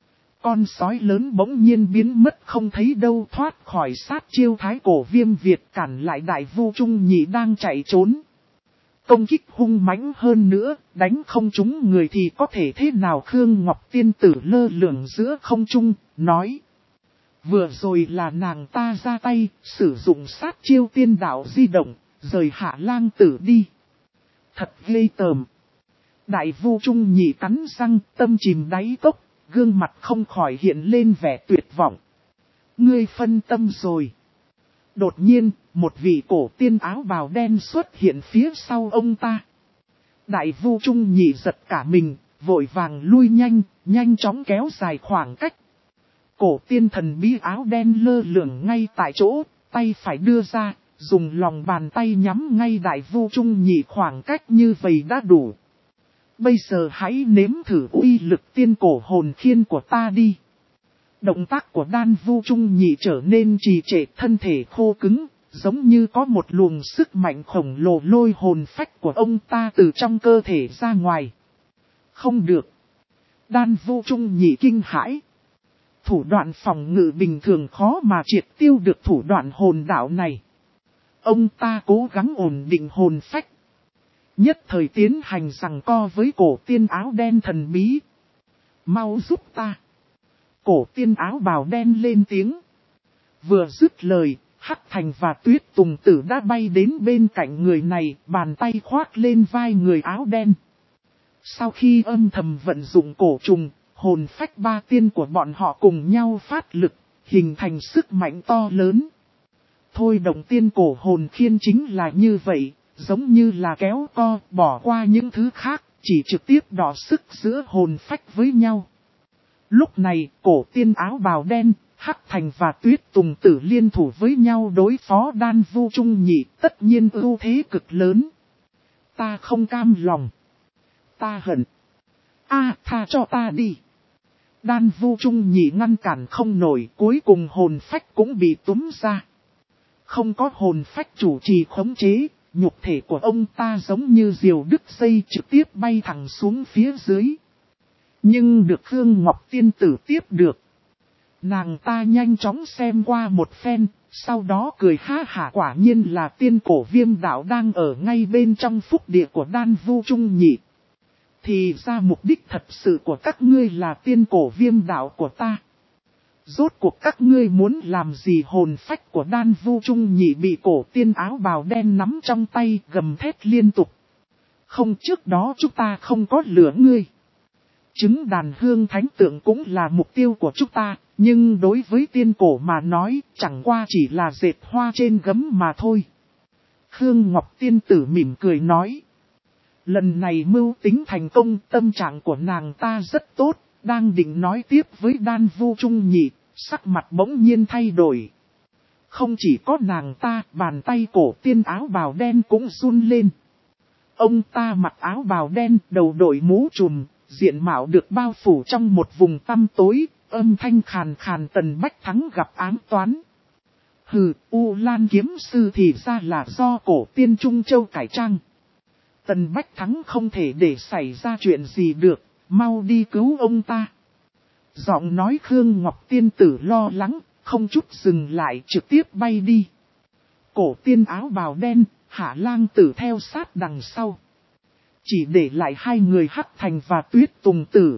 Con sói lớn bỗng nhiên biến mất không thấy đâu, thoát khỏi sát chiêu Thái Cổ Viêm Việt, cản lại Đại Vu Trung Nhị đang chạy trốn. Công kích hung mãnh hơn nữa, đánh không trúng người thì có thể thế nào. Khương Ngọc Tiên Tử lơ lửng giữa không trung, nói. Vừa rồi là nàng ta ra tay, sử dụng sát chiêu tiên đạo di động, rời Hạ Lang Tử đi. Thật ghê tởm. Đại Vu Trung Nhị cắn răng, tâm chìm đáy cốc, gương mặt không khỏi hiện lên vẻ tuyệt vọng. Ngươi phân tâm rồi. Đột nhiên, một vị cổ tiên áo bào đen xuất hiện phía sau ông ta. Đại Vu Trung Nhị giật cả mình, vội vàng lui nhanh, nhanh chóng kéo dài khoảng cách. Cổ tiên thần bí áo đen lơ lửng ngay tại chỗ, tay phải đưa ra, dùng lòng bàn tay nhắm ngay Đại Vu Trung Nhị, khoảng cách như vậy đã đủ. Bây giờ hãy nếm thử uy lực tiên cổ hồn khiên của ta đi. Động tác của Đan Vu Trung Nhị trở nên trì trệ, thân thể khô cứng, giống như có một luồng sức mạnh khổng lồ lôi hồn phách của ông ta từ trong cơ thể ra ngoài. Không được. Đan Vu Trung Nhị kinh hãi. Thủ đoạn phòng ngự bình thường khó mà triệt tiêu được thủ đoạn hồn đạo này. Ông ta cố gắng ổn định hồn phách. Nhất thời tiến hành giằng co với cổ tiên áo đen thần bí. Mau giúp ta. Cổ tiên áo bào đen lên tiếng. Vừa dứt lời, Hắc Thành và Tuyết Tùng Tử đã bay đến bên cạnh người này, bàn tay khoác lên vai người áo đen. Sau khi âm thầm vận dụng cổ trùng, hồn phách ba tiên của bọn họ cùng nhau phát lực, hình thành sức mạnh to lớn. Thôi động tiên cổ hồn khiên chính là như vậy, giống như là kéo co, bỏ qua những thứ khác, chỉ trực tiếp đọ sức giữa hồn phách với nhau. Lúc này, cổ tiên áo bào đen, Hắc Thành và Tuyết Tùng Tử liên thủ với nhau đối phó Đan Vu Trung Nhị, tất nhiên ưu thế cực lớn. Ta không cam lòng. Ta hận. A tha cho ta đi. Đan Vu Trung Nhị ngăn cản không nổi, cuối cùng hồn phách cũng bị túm ra. Không có hồn phách chủ trì khống chế, nhục thể của ông ta giống như diều đứt dây trực tiếp bay thẳng xuống phía dưới. Nhưng được Khương Ngọc Tiên Tử tiếp được. Nàng ta nhanh chóng xem qua một phen, sau đó cười ha hả, quả nhiên là tiên cổ Viêm đạo đang ở ngay bên trong phúc địa của Đan Vu Trung Nhị. Thì ra mục đích thật sự của các ngươi là tiên cổ Viêm đạo của ta. Rốt cuộc các ngươi muốn làm gì? Hồn phách của Đan Vu Trung Nhị bị cổ tiên áo bào đen nắm trong tay, gầm thét liên tục. Không, trước đó chúng ta không có lửa ngươi. Trứng đàn hương thánh tượng cũng là mục tiêu của chúng ta, nhưng đối với tiên cổ mà nói, chẳng qua chỉ là dệt hoa trên gấm mà thôi. Khương Ngọc Tiên Tử mỉm cười nói. Lần này mưu tính thành công, tâm trạng của nàng ta rất tốt, đang định nói tiếp với Đan Vu Trung Nhị, sắc mặt bỗng nhiên thay đổi. Không chỉ có nàng ta, bàn tay cổ tiên áo bào đen cũng run lên. Ông ta mặc áo bào đen, đầu đội mũ trùm, diện mạo được bao phủ trong một vùng tăm tối, âm thanh khàn khàn. Tần Bách Thắng gặp ám toán. Hừ, U Lan kiếm sư thì ra là do cổ tiên Trung Châu cải trang. Tần Bách Thắng không thể để xảy ra chuyện gì được, mau đi cứu ông ta. Giọng nói Khương Ngọc Tiên Tử lo lắng, không chút dừng lại, trực tiếp bay đi. Cổ tiên áo bào đen, Hạ Lang Tử theo sát đằng sau. Chỉ để lại hai người Hắc Thành và Tuyết Tùng Tử.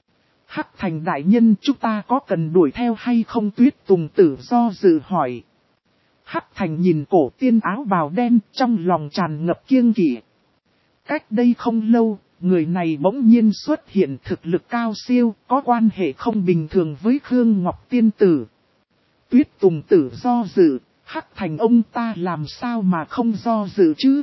Hắc Thành đại nhân, chúng ta có cần đuổi theo hay không? Tuyết Tùng Tử do dự hỏi. Hắc Thành nhìn cổ tiên áo bào đen, trong lòng tràn ngập kiêng kỵ. Cách đây không lâu, người này bỗng nhiên xuất hiện, thực lực cao siêu, có quan hệ không bình thường với Khương Ngọc Tiên Tử. Tuyết Tùng Tử do dự, Hắc Thành ông ta làm sao mà không do dự chứ?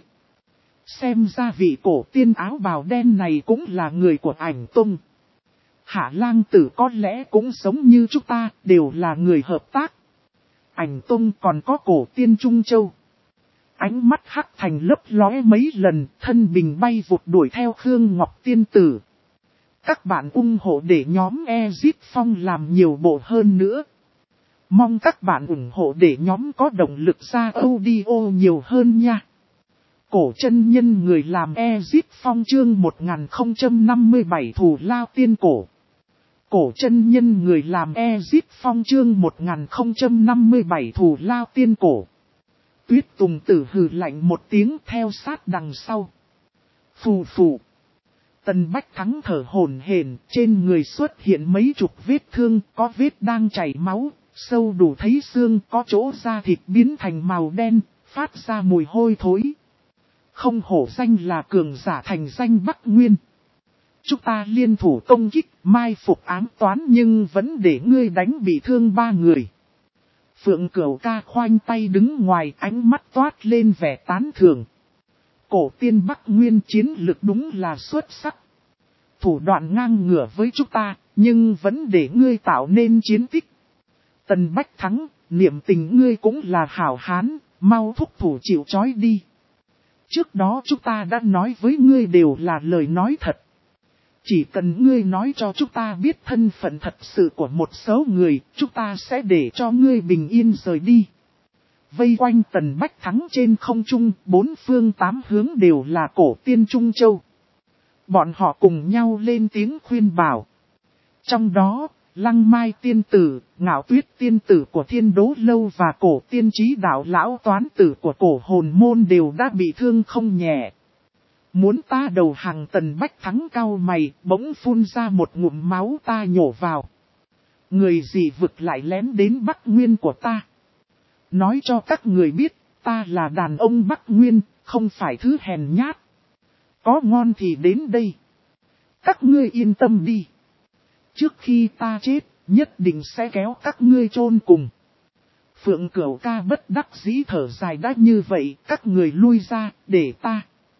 Xem ra vị cổ tiên áo bào đen này cũng là người của Ảnh Tông. Hạ Lang Tử có lẽ cũng giống như chúng ta, đều là người hợp tác. Ảnh Tông còn có cổ tiên Trung Châu. Ánh mắt Hắc Thành lấp lóe mấy lần, thân bình bay vụt đuổi theo Khương Ngọc Tiên Tử. Các bạn ủng hộ để nhóm Ezip Phong làm nhiều bộ hơn nữa. Mong các bạn ủng hộ để nhóm có động lực ra audio nhiều hơn nha. Cổ chân nhân người làm Ezip Phong chương một nghìn không trăm năm mươi bảy Thù Lao Tiên Cổ. Cổ chân nhân người làm Ezip Phong chương một nghìn không trăm năm mươi bảy Thù Lao Tiên Cổ. Tuyết Tùng Tử hừ lạnh một tiếng theo sát đằng sau. Phù phù. Tần Bách Thắng thở hổn hển, trên người xuất hiện mấy chục vết thương, có vết đang chảy máu, sâu đủ thấy xương, có chỗ da thịt biến thành màu đen, phát ra mùi hôi thối. Không hổ danh là cường giả thành danh Bắc Nguyên. Chúng ta liên thủ công kích, mai phục ám toán nhưng vẫn để ngươi đánh bị thương ba người. Phượng Cửu Ca khoanh tay đứng ngoài, ánh mắt toát lên vẻ tán thưởng. Cổ tiên Bắc Nguyên chiến lực đúng là xuất sắc. Thủ đoạn ngang ngửa với chúng ta, nhưng vẫn để ngươi tạo nên chiến tích. Tần Bách Thắng, niệm tình ngươi cũng là hảo hán, mau thúc thủ chịu trói đi. Trước đó chúng ta đã nói với ngươi đều là lời nói thật. Chỉ cần ngươi nói cho chúng ta biết thân phận thật sự của một số người, chúng ta sẽ để cho ngươi bình yên rời đi. Vây quanh Tần Bách Thắng trên không trung, bốn phương tám hướng đều là cổ tiên Trung Châu. Bọn họ cùng nhau lên tiếng khuyên bảo. Trong đó, Lăng Mai Tiên Tử, Ngạo Tuyết Tiên Tử của Thiên Đố Lâu và cổ tiên trí đạo lão toán tử của cổ hồn môn đều đã bị thương không nhẹ. Muốn ta đầu hàng? Tần Bách Thắng cau mày, bỗng phun ra một ngụm máu, ta nhổ vào. Người gì vực lại lén đến Bắc Nguyên của ta? Nói cho các người biết, ta là đàn ông Bắc Nguyên, không phải thứ hèn nhát. Có ngon thì đến đây. Các ngươi yên tâm đi. Trước khi ta chết, nhất định sẽ kéo các ngươi chôn cùng. Phượng Cửu Ca bất đắc dĩ thở dài, đã như vậy, các người lui ra, để ta.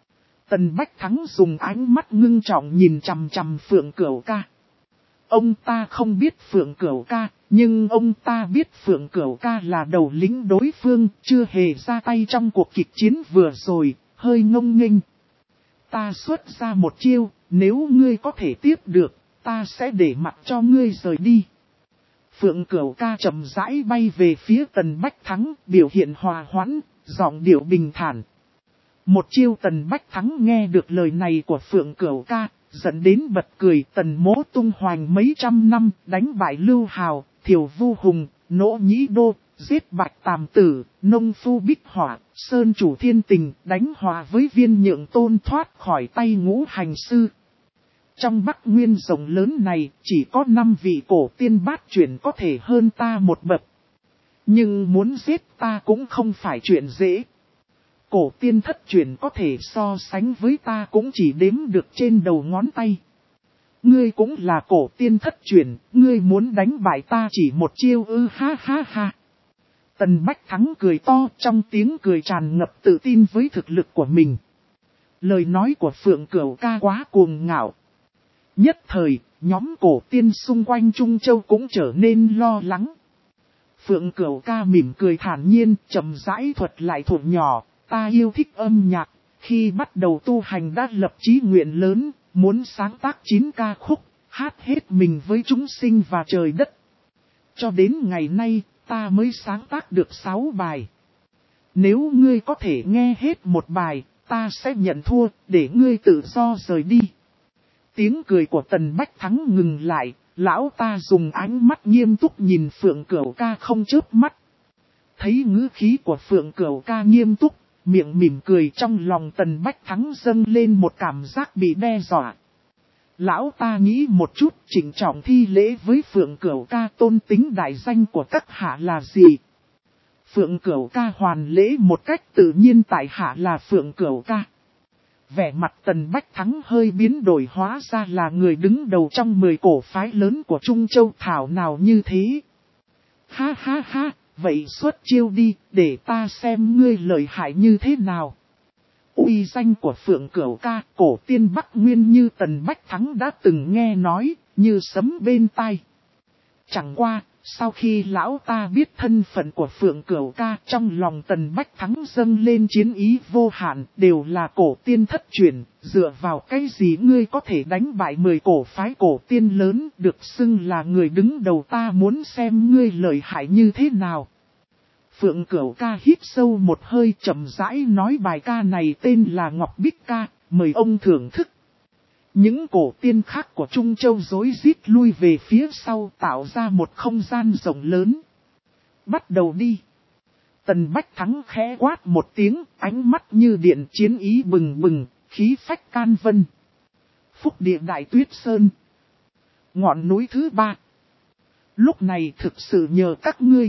Tần Bách Thắng dùng ánh mắt ngưng trọng nhìn chằm chằm Phượng Cửu Ca. Ông ta không biết Phượng Cửu Ca, nhưng ông ta biết Phượng Cửu Ca là đầu lĩnh đối phương, chưa hề ra tay trong cuộc kịch chiến vừa rồi, hơi ngông nghênh. ta xuất ra một chiêu, nếu ngươi có thể tiếp được, ta sẽ để mặc cho ngươi rời đi. Phượng Cửu ca chậm rãi bay về phía Tần Bách Thắng, biểu hiện hòa hoãn, giọng điệu bình thản. Một chiêu Tần Bách Thắng nghe được lời này của Phượng Cửu ca, dẫn đến bật cười. Tần Mỗ tung hoành mấy trăm năm, đánh bại Lưu Hào, Thiều Vu Hùng, Nỗ Nhĩ Đô, giết Bạch Tàm Tử, Nông Phu Bích Hỏa, Sơn Chủ Thiên Tình, đánh hòa với Viên Nhượng Tôn thoát khỏi tay Ngũ Hành Sư. Trong Bắc Nguyên rộng lớn này, chỉ có năm vị cổ tiên bát chuyển có thể hơn ta một bậc. Nhưng muốn giết ta cũng không phải chuyện dễ. Cổ tiên thất chuyển có thể so sánh với ta cũng chỉ đếm được trên đầu ngón tay. Ngươi cũng là cổ tiên thất chuyển, ngươi muốn đánh bại ta chỉ một chiêu ư, ha ha ha. Tần Bách Thắng cười to, trong tiếng cười tràn ngập tự tin với thực lực của mình. Lời nói của Phượng Cửu ca quá cuồng ngạo. Nhất thời, nhóm cổ tiên xung quanh Trung Châu cũng trở nên lo lắng. Phượng Cửu ca mỉm cười thản nhiên, chậm rãi thuật lại thuộc nhỏ. Ta yêu thích âm nhạc, khi bắt đầu tu hành đã lập chí nguyện lớn, muốn sáng tác chín ca khúc, hát hết mình với chúng sinh và trời đất. Cho đến ngày nay, ta mới sáng tác được sáu bài. Nếu ngươi có thể nghe hết một bài, ta sẽ nhận thua, để ngươi tự do rời đi. Tiếng cười của Tần Bách Thắng ngừng lại, lão ta dùng ánh mắt nghiêm túc nhìn Phượng Cửu ca không chớp mắt. Thấy ngữ khí của Phượng Cửu ca nghiêm túc, miệng mỉm cười, trong lòng Tần Bách Thắng dâng lên một cảm giác bị đe dọa. Lão ta nghĩ một chút, chỉnh trọng thi lễ với Phượng Cửu ca, tôn tính đại danh của các hạ là gì? Phượng Cửu ca hoàn lễ một cách tự nhiên, tại hạ là Phượng Cửu ca. Vẻ mặt Tần Bách Thắng hơi biến đổi, hóa ra là người đứng đầu trong mười cổ phái lớn của Trung Châu, thảo nào như thế. Ha ha ha, vậy xuất chiêu đi, để ta xem ngươi lợi hại như thế nào. Uy danh của Phượng Cửu ca, cổ tiên Bắc Nguyên như Tần Bách Thắng đã từng nghe nói, như sấm bên tai. Chẳng qua, sau khi lão ta biết thân phận của Phượng Cửu ca, trong lòng Tần Bách Thắng dâng lên chiến ý vô hạn, đều là cổ tiên thất truyền, dựa vào cái gì ngươi có thể đánh bại mười cổ phái cổ tiên lớn, được xưng là người đứng đầu, ta muốn xem ngươi lợi hại như thế nào. Phượng Cửu ca hít sâu một hơi, chậm rãi nói, bài ca này tên là Ngọc Bích ca, mời ông thưởng thức. Những cổ tiên khác của Trung Châu rối rít lui về phía sau, tạo ra một không gian rộng lớn. Bắt đầu đi. Tần Bách Thắng khẽ quát một tiếng, ánh mắt như điện, chiến ý bừng bừng, khí phách can vân. Phúc địa Đại Tuyết Sơn. Ngọn núi thứ ba. Lúc này thực sự nhờ các ngươi.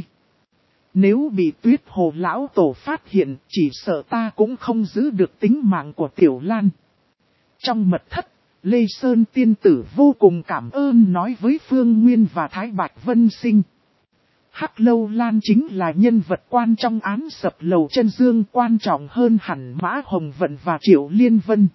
Nếu bị Tuyết Hồ lão tổ phát hiện, chỉ sợ ta cũng không giữ được tính mạng của Tiểu Lan. Trong mật thất, Lê Sơn tiên tử vô cùng cảm ơn nói với Phương Nguyên và Thái Bạch Vân Sinh. Hắc Lâu Lan chính là nhân vật quan trong án sập lầu chân dương, quan trọng hơn hẳn Mã Hồng Vận và Triệu Liên Vân.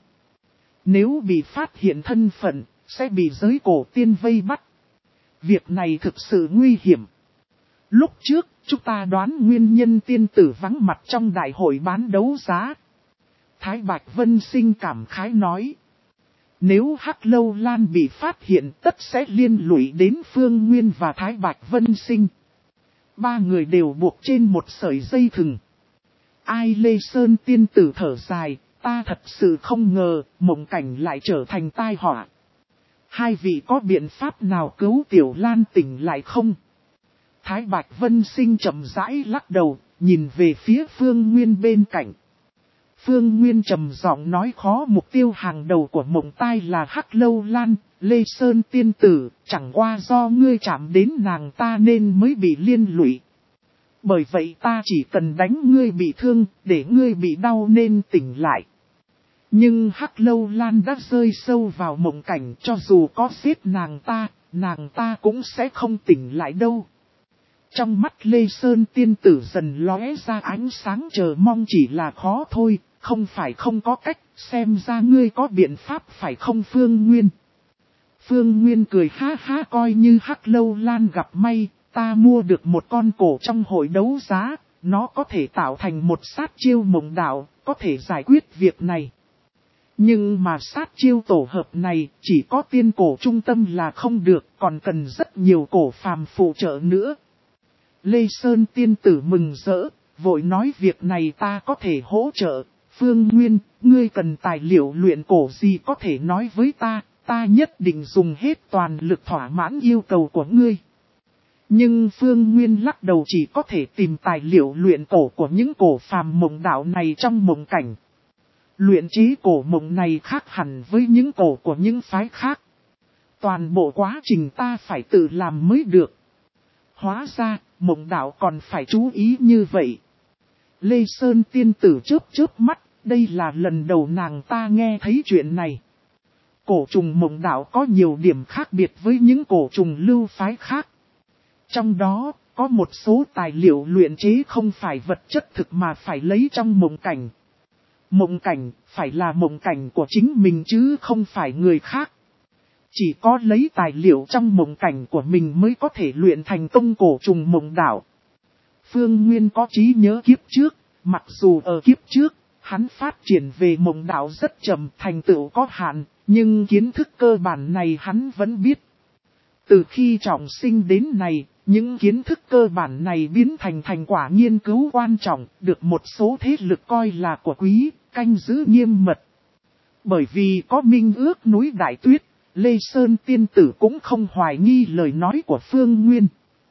Nếu bị phát hiện thân phận, sẽ bị giới cổ tiên vây bắt. Việc này thực sự nguy hiểm. Lúc trước, chúng ta đoán nguyên nhân tiên tử vắng mặt trong đại hội bán đấu giá. Thái Bạch Vân Sinh cảm khái nói. Nếu Hắc Lâu Lan bị phát hiện, tất sẽ liên lụy đến Phương Nguyên và Thái Bạch Vân Sinh. Ba người đều buộc trên một sợi dây thừng. Ai Lê Sơn tiên tử thở dài, ta thật sự không ngờ, mộng cảnh lại trở thành tai họa. Hai vị có biện pháp nào cứu Tiểu Lan tỉnh lại không? Thái Bạch Vân Sinh chậm rãi lắc đầu, nhìn về phía Phương Nguyên bên cạnh. Phương Nguyên trầm giọng nói, khó, mục tiêu hàng đầu của mộng tai là Hắc Lâu Lan, Lê Sơn tiên tử, chẳng qua do ngươi chạm đến nàng ta nên mới bị liên lụy. Bởi vậy ta chỉ cần đánh ngươi bị thương, để ngươi bị đau nên tỉnh lại. Nhưng Hắc Lâu Lan đã rơi sâu vào mộng cảnh, cho dù có giết nàng ta, nàng ta cũng sẽ không tỉnh lại đâu. Trong mắt Lê Sơn tiên tử dần lóe ra ánh sáng chờ mong, chỉ là khó thôi, không phải không có cách, xem ra ngươi có biện pháp phải không Phương Nguyên. Phương Nguyên cười ha ha, coi như Hắc Lâu Lan gặp may, ta mua được một con cổ trong hội đấu giá, nó có thể tạo thành một sát chiêu mộng đạo, có thể giải quyết việc này. Nhưng mà sát chiêu tổ hợp này chỉ có tiên cổ trung tâm là không được, còn cần rất nhiều cổ phàm phụ trợ nữa. Lê Sơn tiên tử mừng rỡ, vội nói việc này ta có thể hỗ trợ. Phương Nguyên, ngươi cần tài liệu luyện cổ gì có thể nói với ta, ta nhất định dùng hết toàn lực thỏa mãn yêu cầu của ngươi. Nhưng Phương Nguyên lắc đầu, chỉ có thể tìm tài liệu luyện cổ của những cổ phàm mộng đạo này trong mộng cảnh. Luyện chế cổ mộng này khác hẳn với những cổ của những phái khác. Toàn bộ quá trình ta phải tự làm mới được. Hóa ra, mộng đạo còn phải chú ý như vậy. Lê Sơn tiên tử chớp chớp mắt, đây là lần đầu nàng ta nghe thấy chuyện này. Cổ trùng mộng đạo có nhiều điểm khác biệt với những cổ trùng lưu phái khác. Trong đó, có một số tài liệu luyện chế không phải vật chất thực mà phải lấy trong mộng cảnh. Mộng cảnh phải là mộng cảnh của chính mình chứ không phải người khác. Chỉ có lấy tài liệu trong mộng cảnh của mình mới có thể luyện thành công cổ trùng mộng đạo. Phương Nguyên có trí nhớ kiếp trước, mặc dù ở kiếp trước, hắn phát triển về mộng đạo rất chậm, thành tựu có hạn, nhưng kiến thức cơ bản này hắn vẫn biết. Từ khi trọng sinh đến nay, những kiến thức cơ bản này biến thành thành quả nghiên cứu quan trọng, được một số thế lực coi là của quý, canh giữ nghiêm mật. Bởi vì có minh ước núi Đại Tuyết, Lê Sơn tiên tử cũng không hoài nghi lời nói của Phương Nguyên.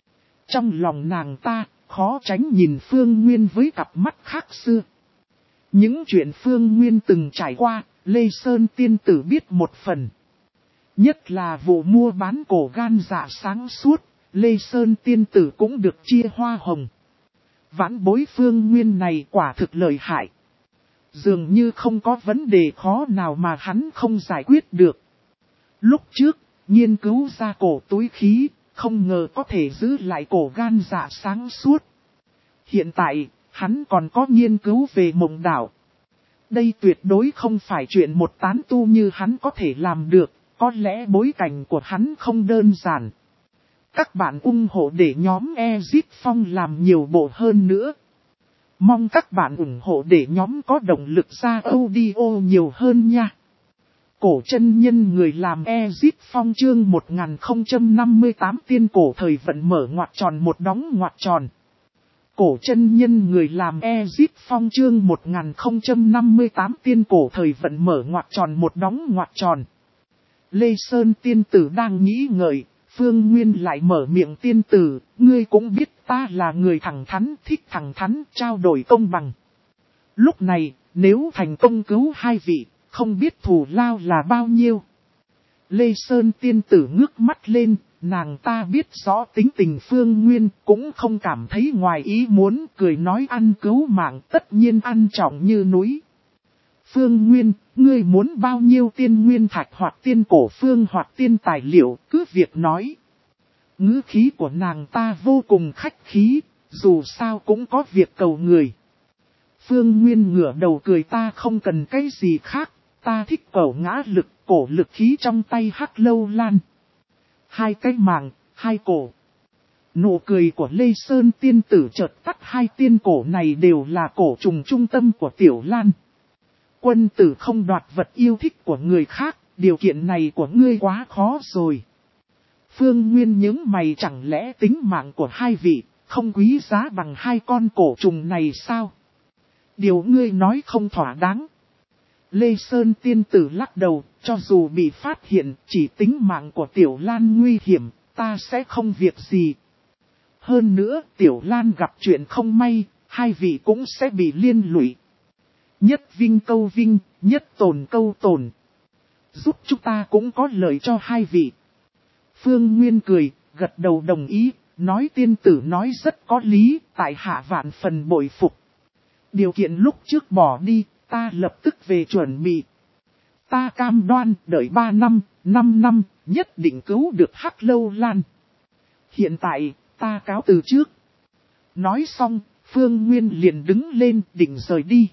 Trong lòng nàng ta, khó tránh nhìn Phương Nguyên với cặp mắt khác xưa. Những chuyện Phương Nguyên từng trải qua, Lê Sơn tiên tử biết một phần. Nhất là vụ mua bán cổ gan dạ sáng suốt, Lê Sơn tiên tử cũng được chia hoa hồng. Vãn bối Phương Nguyên này quả thực lợi hại. Dường như không có vấn đề khó nào mà hắn không giải quyết được. Lúc trước, nghiên cứu ra cổ túi khí, không ngờ có thể giữ lại cổ gan dạ sáng suốt. Hiện tại, hắn còn có nghiên cứu về mộng đạo. Đây tuyệt đối không phải chuyện một tán tu như hắn có thể làm được, có lẽ bối cảnh của hắn không đơn giản. Các bạn ủng hộ để nhóm Exit Phong làm nhiều bộ hơn nữa. Mong các bạn ủng hộ để nhóm có động lực ra audio nhiều hơn nha. Cổ chân nhân người làm Exit Phong chương một nghìn không trăm năm mươi tám tiên cổ thời vận mở ngoặc tròn một đóng ngoặc tròn. Cổ chân nhân người làm Exit Phong chương một nghìn không trăm năm mươi tám tiên cổ thời vận mở ngoặc tròn một đóng ngoặc tròn. Lê Sơn tiên tử đang nghĩ ngợi, Phương Nguyên lại mở miệng, tiên tử, ngươi cũng biết ta là người thẳng thắn, thích thẳng thắn, trao đổi công bằng. Lúc này, nếu thành công cứu hai vị, không biết thù lao là bao nhiêu. Lê Sơn tiên tử ngước mắt lên, nàng ta biết rõ tính tình Phương Nguyên, cũng không cảm thấy ngoài ý muốn, cười nói ăn cứu mạng tất nhiên ăn trọng như núi. Phương Nguyên, ngươi muốn bao nhiêu tiên nguyên thạch hoặc tiên cổ phương hoặc tiên tài liệu, cứ việc nói. Ngữ khí của nàng ta vô cùng khách khí, dù sao cũng có việc cầu người. Phương Nguyên ngửa đầu cười, ta không cần cái gì khác, ta thích cổ ngã lực, cổ lực khí trong tay Hắc Lâu Lan. Hai cái màng, hai cổ. Nụ cười của Lê Sơn tiên tử chợt tắt, hai tiên cổ này đều là cổ trùng trung tâm của Tiểu Lan. Quân tử không đoạt vật yêu thích của người khác, điều kiện này của ngươi quá khó rồi. Phương Nguyên nhướng mày, chẳng lẽ tính mạng của hai vị, không quý giá bằng hai con cổ trùng này sao? Điều ngươi nói không thỏa đáng. Lê Sơn tiên tử lắc đầu, cho dù bị phát hiện, chỉ tính mạng của Tiểu Lan nguy hiểm, ta sẽ không việc gì. Hơn nữa, Tiểu Lan gặp chuyện không may, hai vị cũng sẽ bị liên lụy. Nhất vinh câu vinh, nhất tồn câu tồn. Giúp chúng ta cũng có lợi cho hai vị. Phương Nguyên cười, gật đầu đồng ý, nói tiên tử nói rất có lý, tại hạ vạn phần bội phục. Điều kiện lúc trước bỏ đi, ta lập tức về chuẩn bị. Ta cam đoan, đợi ba năm, năm năm, nhất định cứu được Hắc Lâu Lan. Hiện tại, ta cáo từ trước. Nói xong, Phương Nguyên liền đứng lên, định rời đi.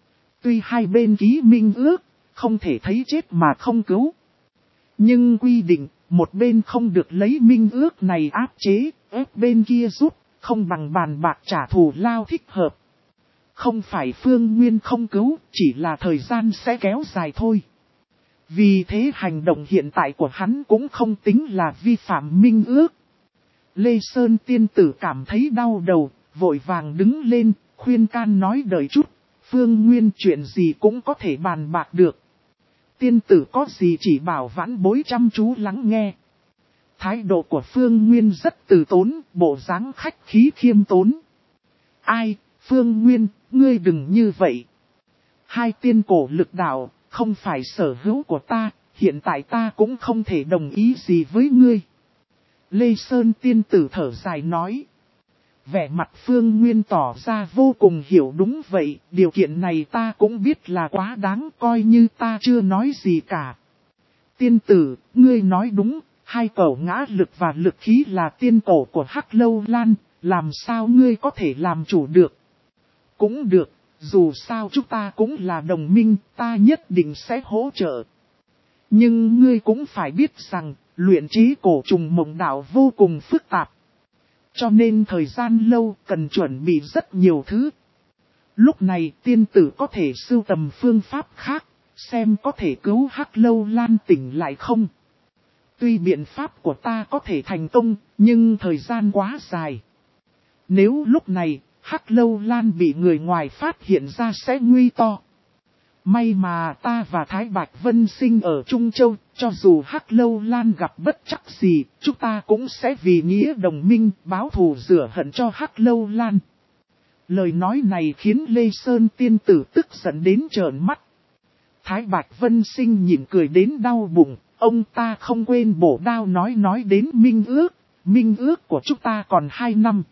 Tuy hai bên ký minh ước, không thể thấy chết mà không cứu. Nhưng quy định, một bên không được lấy minh ước này áp chế, ép bên kia rút, không bằng bàn bạc trả thù lao thích hợp. Không phải Phương Nguyên không cứu, chỉ là thời gian sẽ kéo dài thôi. Vì thế hành động hiện tại của hắn cũng không tính là vi phạm minh ước. Lê Sơn tiên tử cảm thấy đau đầu, vội vàng đứng lên, khuyên can nói đợi chút. Phương Nguyên chuyện gì cũng có thể bàn bạc được. Tiên tử có gì chỉ bảo vãn bối chăm chú lắng nghe. Thái độ của Phương Nguyên rất từ tốn, bộ dáng khách khí khiêm tốn. Ai, Phương Nguyên, ngươi đừng như vậy. Hai tiên cổ lực đạo, không phải sở hữu của ta, hiện tại ta cũng không thể đồng ý gì với ngươi. Lê Sơn tiên tử thở dài nói. Vẻ mặt Phương Nguyên tỏ ra vô cùng hiểu đúng vậy, điều kiện này ta cũng biết là quá đáng, coi như ta chưa nói gì cả. Tiên tử, ngươi nói đúng, hai cẩu ngã lực và lực khí là tiên cổ của Hắc Lâu Lan, làm sao ngươi có thể làm chủ được? Cũng được, dù sao chúng ta cũng là đồng minh, ta nhất định sẽ hỗ trợ. Nhưng ngươi cũng phải biết rằng, luyện chế cổ trùng mộng đạo vô cùng phức tạp. Cho nên thời gian lâu cần chuẩn bị rất nhiều thứ. Lúc này tiên tử có thể sưu tầm phương pháp khác, xem có thể cứu Hắc Lâu Lan tỉnh lại không. Tuy biện pháp của ta có thể thành công, nhưng thời gian quá dài. Nếu lúc này, Hắc Lâu Lan bị người ngoài phát hiện ra sẽ nguy to. May mà ta và Thái Bạch Vân Sinh ở Trung Châu, cho dù Hắc Lâu Lan gặp bất trắc gì, chúng ta cũng sẽ vì nghĩa đồng minh báo thù rửa hận cho Hắc Lâu Lan. Lời nói này khiến Lê Sơn tiên tử tức giận đến trợn mắt. Thái Bạch Vân Sinh nhìn cười đến đau bụng, ông ta không quên bổ đao nói nói đến minh ước, minh ước của chúng ta còn hai năm.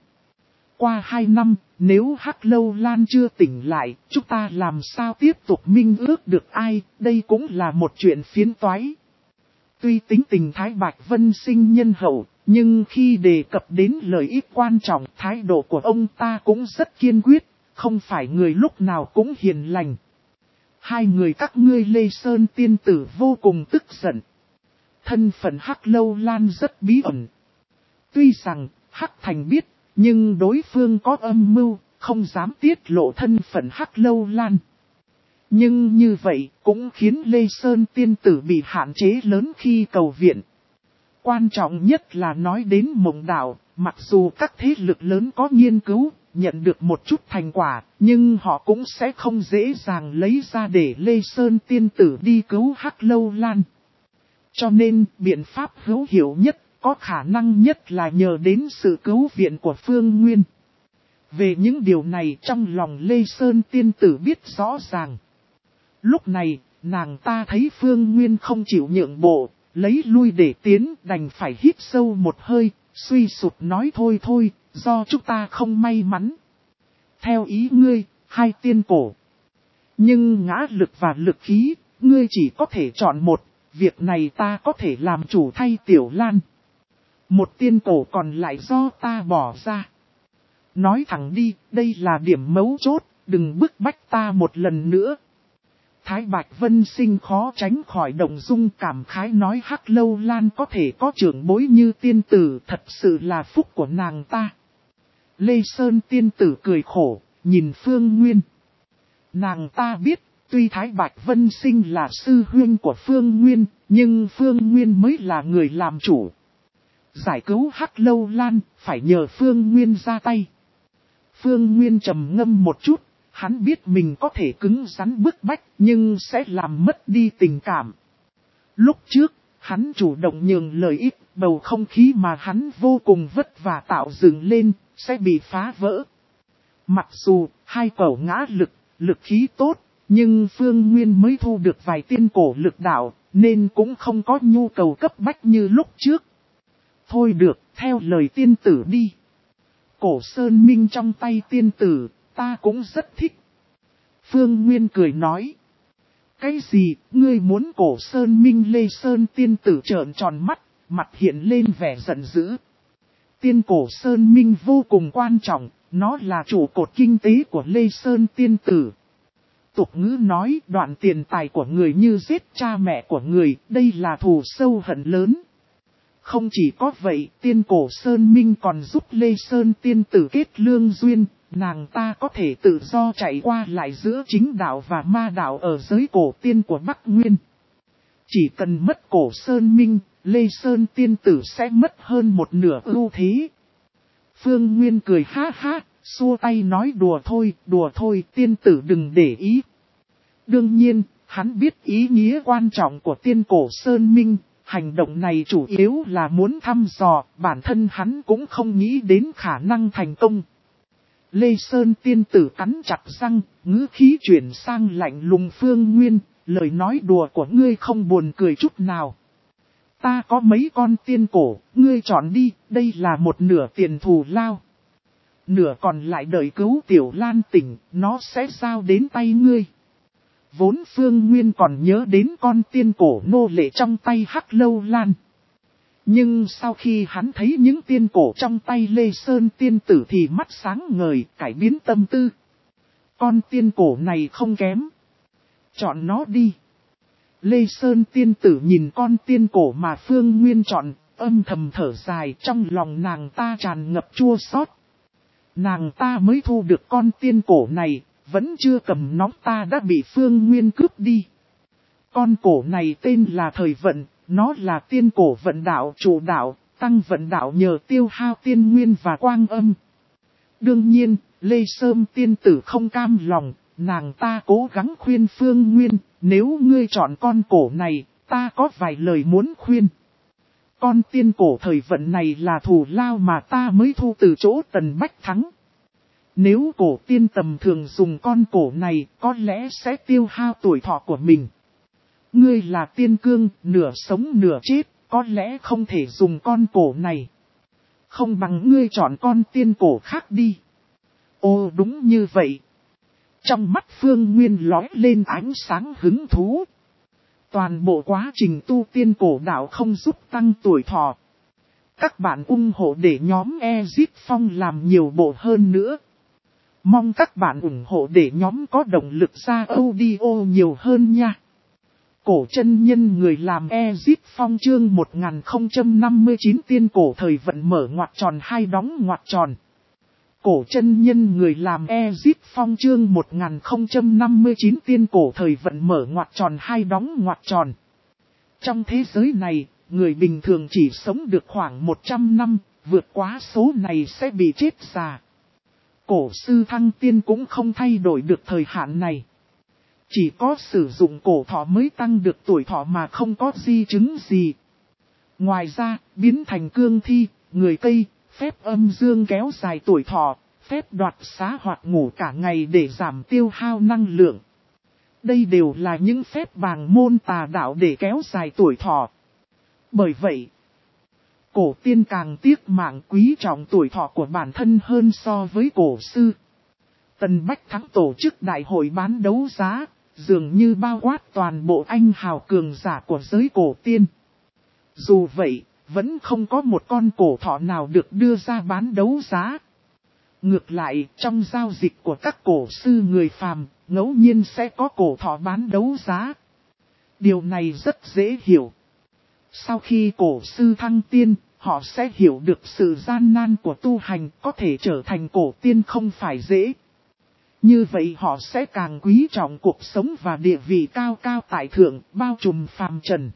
Qua hai năm, nếu Hắc Lâu Lan chưa tỉnh lại, chúng ta làm sao tiếp tục minh ước được ai, đây cũng là một chuyện phiến toái. Tuy tính tình Thái Bạch Vân Sinh nhân hậu, nhưng khi đề cập đến lợi ích quan trọng, thái độ của ông ta cũng rất kiên quyết, không phải người lúc nào cũng hiền lành. Hai người các ngươi Lê Sơn tiên tử vô cùng tức giận. Thân phận Hắc Lâu Lan rất bí ẩn. Tuy rằng, Hắc Thành biết, nhưng đối phương có âm mưu, không dám tiết lộ thân phận Hắc Lâu Lan. Nhưng như vậy cũng khiến Lê Sơn tiên tử bị hạn chế lớn khi cầu viện. Quan trọng nhất là nói đến mộng đạo, mặc dù các thế lực lớn có nghiên cứu, nhận được một chút thành quả, nhưng họ cũng sẽ không dễ dàng lấy ra để Lê Sơn tiên tử đi cứu Hắc Lâu Lan. Cho nên, biện pháp hữu hiệu nhất, có khả năng nhất là nhờ đến sự cứu viện của Phương Nguyên. Về những điều này trong lòng Lê Sơn tiên tử biết rõ ràng. Lúc này, nàng ta thấy Phương Nguyên không chịu nhượng bộ, lấy lui để tiến, đành phải hít sâu một hơi, suy sụp nói thôi thôi, do chúng ta không may mắn. Theo ý ngươi, hai tiên cổ. Nhưng ngã lực và lực khí, ngươi chỉ có thể chọn một, việc này ta có thể làm chủ thay Tiểu Lan. Một tiên cổ còn lại do ta bỏ ra. Nói thẳng đi, đây là điểm mấu chốt, đừng bức bách ta một lần nữa. Thái Bạch Vân Sinh khó tránh khỏi động dung cảm khái nói Hắc Lâu Lan có thể có trưởng bối như tiên tử thật sự là phúc của nàng ta. Lê Sơn tiên tử cười khổ, nhìn Phương Nguyên. Nàng ta biết, tuy Thái Bạch Vân Sinh là sư huynh của Phương Nguyên, nhưng Phương Nguyên mới là người làm chủ. Giải cứu Hắc Lâu Lan, phải nhờ Phương Nguyên ra tay. Phương Nguyên trầm ngâm một chút, hắn biết mình có thể cứng rắn bức bách, nhưng sẽ làm mất đi tình cảm. Lúc trước, hắn chủ động nhường lợi ích, bầu không khí mà hắn vô cùng vất vả tạo dựng lên, sẽ bị phá vỡ. Mặc dù, hai cẩu ngã lực, lực khí tốt, nhưng Phương Nguyên mới thu được vài tiên cổ lực đạo, nên cũng không có nhu cầu cấp bách như lúc trước. Thôi được, theo lời tiên tử đi. Cổ Sơn Minh trong tay tiên tử, ta cũng rất thích. Phương Nguyên cười nói. Cái gì, ngươi muốn Cổ Sơn Minh? Lê Sơn tiên tử trợn tròn mắt, mặt hiện lên vẻ giận dữ. Tiên Cổ Sơn Minh vô cùng quan trọng, nó là trụ cột kinh tế của Lê Sơn tiên tử. Tục ngữ nói đoạn tiền tài của người như giết cha mẹ của người, đây là thù sâu hận lớn. Không chỉ có vậy, tiên Cổ Sơn Minh còn giúp Lê Sơn tiên tử kết lương duyên, nàng ta có thể tự do chạy qua lại giữa chính đạo và ma đạo ở giới cổ tiên của Bắc Nguyên. Chỉ cần mất cổ Sơn Minh, Lê Sơn tiên tử sẽ mất hơn một nửa ưu thế. Phương Nguyên cười ha ha, xua tay nói đùa thôi, đùa thôi, tiên tử đừng để ý. Đương nhiên, hắn biết ý nghĩa quan trọng của tiên cổ Sơn Minh, hành động này chủ yếu là muốn thăm dò, bản thân hắn cũng không nghĩ đến khả năng thành công. Lê Sơn tiên tử cắn chặt răng, ngữ khí chuyển sang lạnh lùng. Phương Nguyên, lời nói đùa của ngươi không buồn cười chút nào. Ta có mấy con tiên cổ, ngươi chọn đi, đây là một nửa tiền thù lao. Nửa còn lại đợi cứu Tiểu Lan tỉnh, nó sẽ giao đến tay ngươi. Vốn Phương Nguyên còn nhớ đến con tiên cổ nô lệ trong tay Hắc Lâu Lan. Nhưng sau khi hắn thấy những tiên cổ trong tay Lê Sơn tiên tử thì mắt sáng ngời, cải biến tâm tư. Con tiên cổ này không kém. Chọn nó đi. Lê Sơn tiên tử nhìn con tiên cổ mà Phương Nguyên chọn, âm thầm thở dài, trong lòng nàng ta tràn ngập chua xót. Nàng ta mới thu được con tiên cổ này, vẫn chưa cầm nó ta đã bị Phương Nguyên cướp đi. Con cổ này tên là Thời Vận, nó là tiên cổ vận đạo chủ đạo, tăng vận đạo nhờ tiêu hao tiên nguyên và quang âm. Đương nhiên, Lê Sơn tiên tử không cam lòng, nàng ta cố gắng khuyên Phương Nguyên, nếu ngươi chọn con cổ này, ta có vài lời muốn khuyên. Con tiên cổ Thời Vận này là thù lao mà ta mới thu từ chỗ Tần Bách Thắng. Nếu cổ tiên tầm thường dùng con cổ này, có lẽ sẽ tiêu hao tuổi thọ của mình. Ngươi là tiên cương, nửa sống nửa chết, có lẽ không thể dùng con cổ này. Không bằng ngươi chọn con tiên cổ khác đi. Ồ đúng như vậy. Trong mắt Phương Nguyên lóe lên ánh sáng hứng thú. Toàn bộ quá trình tu tiên cổ đạo không giúp tăng tuổi thọ. Các bạn ủng hộ để nhóm Ezip Phong làm nhiều bộ hơn nữa. Mong các bạn ủng hộ để nhóm có động lực ra audio nhiều hơn nha. Cổ chân nhân người làm Ezip Phong chương một nghìn không trăm năm mươi chín tiên cổ Thời Vận mở ngoặc tròn hai đóng ngoặc tròn. Cổ chân nhân người làm Ezip Phong chương một nghìn không trăm năm mươi chín tiên cổ Thời Vận mở ngoặc tròn hai đóng ngoặc tròn. Trong thế giới này, người bình thường chỉ sống được khoảng một trăm năm, vượt quá số này sẽ bị chết già. Cổ sư thăng tiên cũng không thay đổi được thời hạn này. Chỉ có sử dụng cổ thọ mới tăng được tuổi thọ mà không có di chứng gì. Ngoài ra, biến thành cương thi, người Tây, phép âm dương kéo dài tuổi thọ, phép đoạt xá hoặc ngủ cả ngày để giảm tiêu hao năng lượng. Đây đều là những phép bàng môn tà đạo để kéo dài tuổi thọ. Bởi vậy, cổ tiên càng tiếc mạng quý trọng tuổi thọ của bản thân hơn so với cổ sư. Tần Bách Thắng tổ chức đại hội bán đấu giá, dường như bao quát toàn bộ anh hào cường giả của giới cổ tiên. Dù vậy, vẫn không có một con cổ thọ nào được đưa ra bán đấu giá. Ngược lại, trong giao dịch của các cổ sư người phàm, ngẫu nhiên sẽ có cổ thọ bán đấu giá. Điều này rất dễ hiểu. Sau khi cổ sư thăng tiên, họ sẽ hiểu được sự gian nan của tu hành, có thể trở thành cổ tiên không phải dễ. Như vậy họ sẽ càng quý trọng cuộc sống và địa vị cao cao tại thượng, bao trùm phàm trần.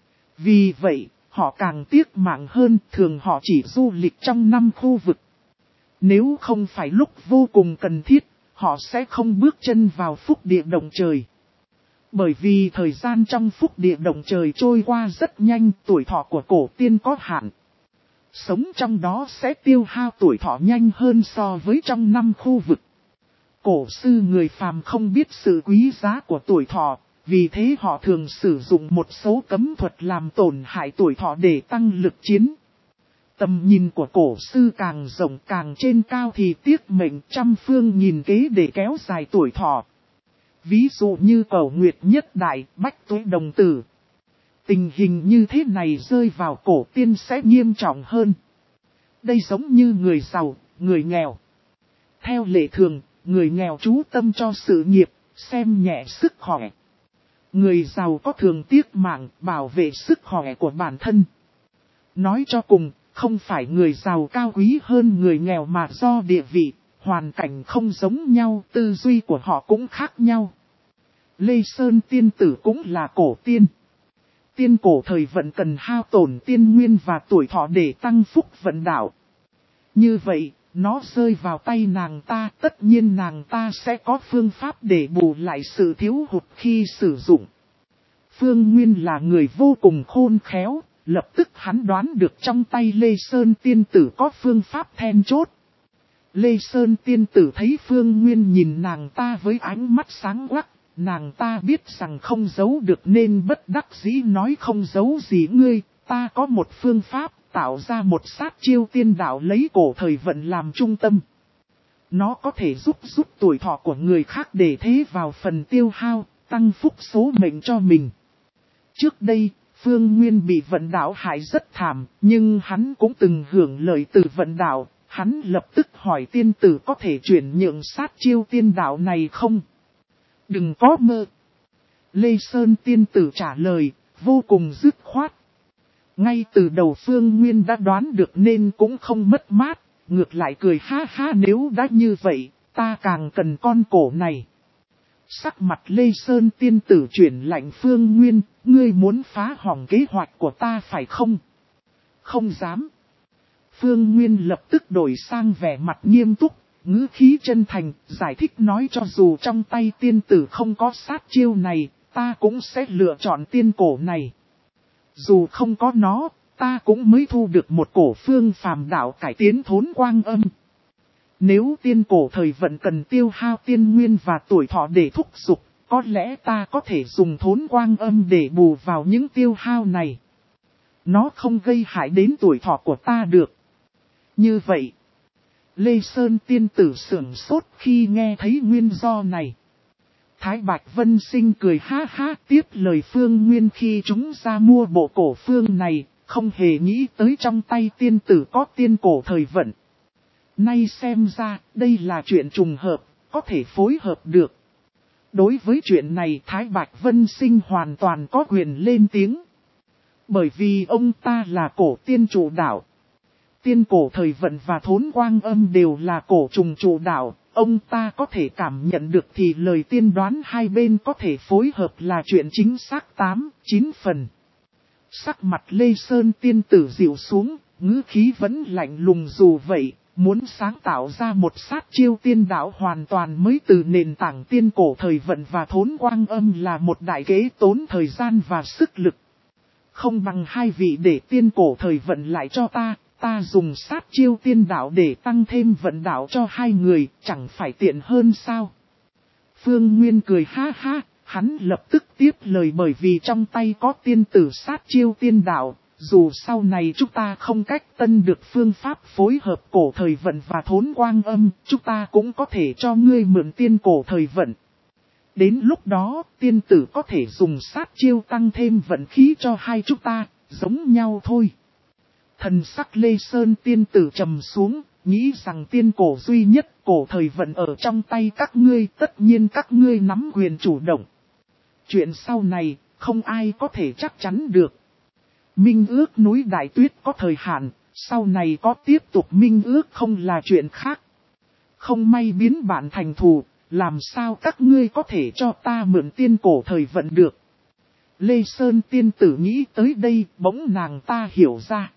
Vì vậy, họ càng tiếc mạng hơn, thường họ chỉ du lịch trong năm khu vực. Nếu không phải lúc vô cùng cần thiết, họ sẽ không bước chân vào phúc địa động trời. Bởi vì thời gian trong phúc địa động trời trôi qua rất nhanh, tuổi thọ của cổ tiên có hạn. Sống trong đó sẽ tiêu hao tuổi thọ nhanh hơn so với trong năm khu vực. Cổ sư người phàm không biết sự quý giá của tuổi thọ, vì thế họ thường sử dụng một số cấm thuật làm tổn hại tuổi thọ để tăng lực chiến. Tầm nhìn của cổ sư càng rộng càng trên cao thì tiếc mệnh trăm phương nghìn kế để kéo dài tuổi thọ. Ví dụ như Cầu Nguyệt Nhất Đại, Bách Tuế Đồng Tử. Tình hình như thế này rơi vào cổ tiên sẽ nghiêm trọng hơn. Đây giống như người giàu, người nghèo. Theo lệ thường, người nghèo chú tâm cho sự nghiệp, xem nhẹ sức khỏe. Người giàu có thường tiếc mạng, bảo vệ sức khỏe của bản thân. Nói cho cùng, không phải người giàu cao quý hơn người nghèo mà do địa vị, hoàn cảnh không giống nhau, tư duy của họ cũng khác nhau. Lê Sơn tiên tử cũng là cổ tiên. Tiên cổ thời vận cần hao tổn tiên nguyên và tuổi thọ để tăng phúc vận đạo. Như vậy, nó rơi vào tay nàng ta, tất nhiên nàng ta sẽ có phương pháp để bù lại sự thiếu hụt khi sử dụng. Phương Nguyên là người vô cùng khôn khéo, lập tức hắn đoán được trong tay Lê Sơn tiên tử có phương pháp then chốt. Lê Sơn tiên tử thấy Phương Nguyên nhìn nàng ta với ánh mắt sáng quắc, nàng ta biết rằng không giấu được nên bất đắc dĩ nói không giấu gì ngươi, ta có một phương pháp tạo ra một sát chiêu tiên đạo lấy cổ thời vận làm trung tâm. Nó có thể giúp giúp tuổi thọ của người khác để thế vào phần tiêu hao, tăng phúc số mệnh cho mình. Trước đây, Phương Nguyên bị vận đạo hại rất thảm, nhưng hắn cũng từng hưởng lợi từ vận đạo, hắn lập tức hỏi tiên tử có thể chuyển nhượng sát chiêu tiên đạo này không? Đừng có mơ. Lê Sơn tiên tử trả lời, vô cùng dứt khoát. Ngay từ đầu Phương Nguyên đã đoán được nên cũng không mất mát, ngược lại cười ha ha nếu đã như vậy, ta càng cần con cổ này. Sắc mặt Lê Sơn tiên tử chuyển lạnh Phương Nguyên, ngươi muốn phá hỏng kế hoạch của ta phải không? Không dám. Phương Nguyên lập tức đổi sang vẻ mặt nghiêm túc, ngữ khí chân thành, giải thích nói cho dù trong tay tiên tử không có sát chiêu này, ta cũng sẽ lựa chọn tiên cổ này. Dù không có nó, ta cũng mới thu được một cổ phương phàm đạo cải tiến thốn quang âm. Nếu tiên cổ thời vận cần tiêu hao tiên nguyên và tuổi thọ để thúc giục, có lẽ ta có thể dùng thốn quang âm để bù vào những tiêu hao này. Nó không gây hại đến tuổi thọ của ta được. Như vậy, Lê Sơn tiên tử sửng sốt khi nghe thấy nguyên do này. Thái Bạch Vân Sinh cười ha ha tiếp lời Phương Nguyên khi chúng ra mua bộ cổ phương này, không hề nghĩ tới trong tay tiên tử có tiên cổ thời vận. Nay xem ra, đây là chuyện trùng hợp, có thể phối hợp được. Đối với chuyện này Thái Bạch Vân Sinh hoàn toàn có quyền lên tiếng. Bởi vì ông ta là cổ tiên chủ đạo. Tiên cổ thời vận và thốn quang âm đều là cổ trùng chủ đạo, ông ta có thể cảm nhận được thì lời tiên đoán hai bên có thể phối hợp là chuyện chính xác tám, chín phần. Sắc mặt Lê Sơn tiên tử dịu xuống, ngữ khí vẫn lạnh lùng dù vậy, muốn sáng tạo ra một sát chiêu tiên đạo hoàn toàn mới từ nền tảng tiên cổ thời vận và thốn quang âm là một đại kế tốn thời gian và sức lực. Không bằng hai vị để tiên cổ thời vận lại cho ta. Ta dùng sát chiêu tiên đạo để tăng thêm vận đạo cho hai người, chẳng phải tiện hơn sao? Phương Nguyên cười ha ha, hắn lập tức tiếp lời bởi vì trong tay có tiên tử sát chiêu tiên đạo, dù sau này chúng ta không cách tân được phương pháp phối hợp cổ thời vận và thốn quang âm, chúng ta cũng có thể cho ngươi mượn tiên cổ thời vận. Đến lúc đó, tiên tử có thể dùng sát chiêu tăng thêm vận khí cho hai chúng ta, giống nhau thôi. Thần sắc Lê Sơn tiên tử trầm xuống, nghĩ rằng tiên cổ duy nhất cổ thời vận ở trong tay các ngươi, tất nhiên các ngươi nắm quyền chủ động. Chuyện sau này, không ai có thể chắc chắn được. Minh ước núi Đại Tuyết có thời hạn, sau này có tiếp tục minh ước không là chuyện khác. Không may biến bạn thành thù, làm sao các ngươi có thể cho ta mượn tiên cổ thời vận được. Lê Sơn tiên tử nghĩ tới đây, bỗng nàng ta hiểu ra.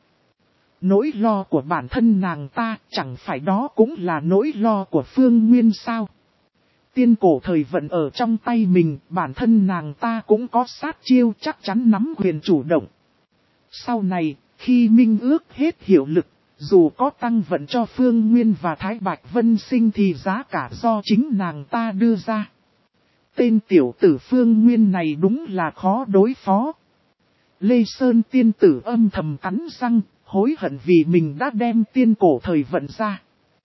Nỗi lo của bản thân nàng ta chẳng phải đó cũng là nỗi lo của Phương Nguyên sao. Tiên cổ thời vận ở trong tay mình, bản thân nàng ta cũng có sát chiêu chắc chắn nắm quyền chủ động. Sau này, khi minh ước hết hiệu lực, dù có tăng vận cho Phương Nguyên và Thái Bạch Vân Sinh thì giá cả do chính nàng ta đưa ra. Tên tiểu tử Phương Nguyên này đúng là khó đối phó. Lê Sơn tiên tử âm thầm cắn răng, hối hận vì mình đã đem tiên cổ thời vận ra.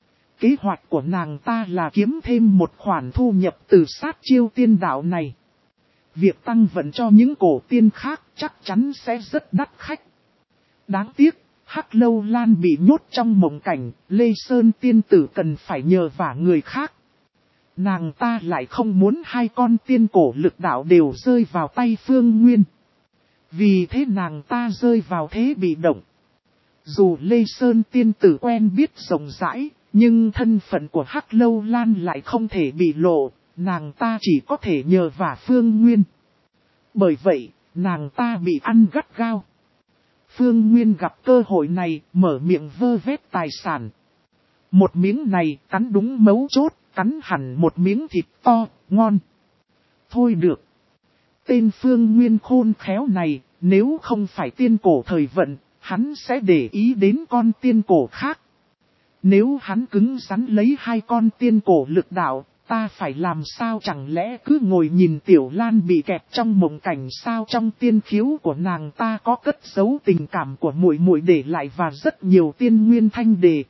Kế hoạch của nàng ta là kiếm thêm một khoản thu nhập từ sát chiêu tiên đạo này. Việc tăng vận cho những cổ tiên khác chắc chắn sẽ rất đắt khách. Đáng tiếc, Hắc Lâu Lan bị nhốt trong mộng cảnh, Lê Sơn tiên tử cần phải nhờ vả người khác. Nàng ta lại không muốn hai con tiên cổ lực đạo đều rơi vào tay Phương Nguyên. Vì thế nàng ta rơi vào thế bị động. Dù Lê Sơn tiên tử quen biết rộng rãi, Nhưng thân phận của Hắc Lâu Lan lại không thể bị lộ, nàng ta chỉ có thể nhờ vả Phương Nguyên. Bởi vậy, nàng ta bị ăn gắt gao. Phương Nguyên gặp cơ hội này, mở miệng vơ vét tài sản. Một miếng này cắn đúng mấu chốt, cắn hẳn một miếng thịt to, ngon. Thôi được. Tên Phương Nguyên khôn khéo này, nếu không phải tiên cổ thời vận, hắn sẽ để ý đến con tiên cổ khác. Nếu hắn cứng rắn lấy hai con tiên cổ lực đạo, ta phải làm sao, chẳng lẽ cứ ngồi nhìn Tiểu Lan bị kẹp trong mộng cảnh sao? Trong tiên khiếu của nàng ta có cất giấu tình cảm của muội muội để lại và rất nhiều tiên nguyên thanh đề.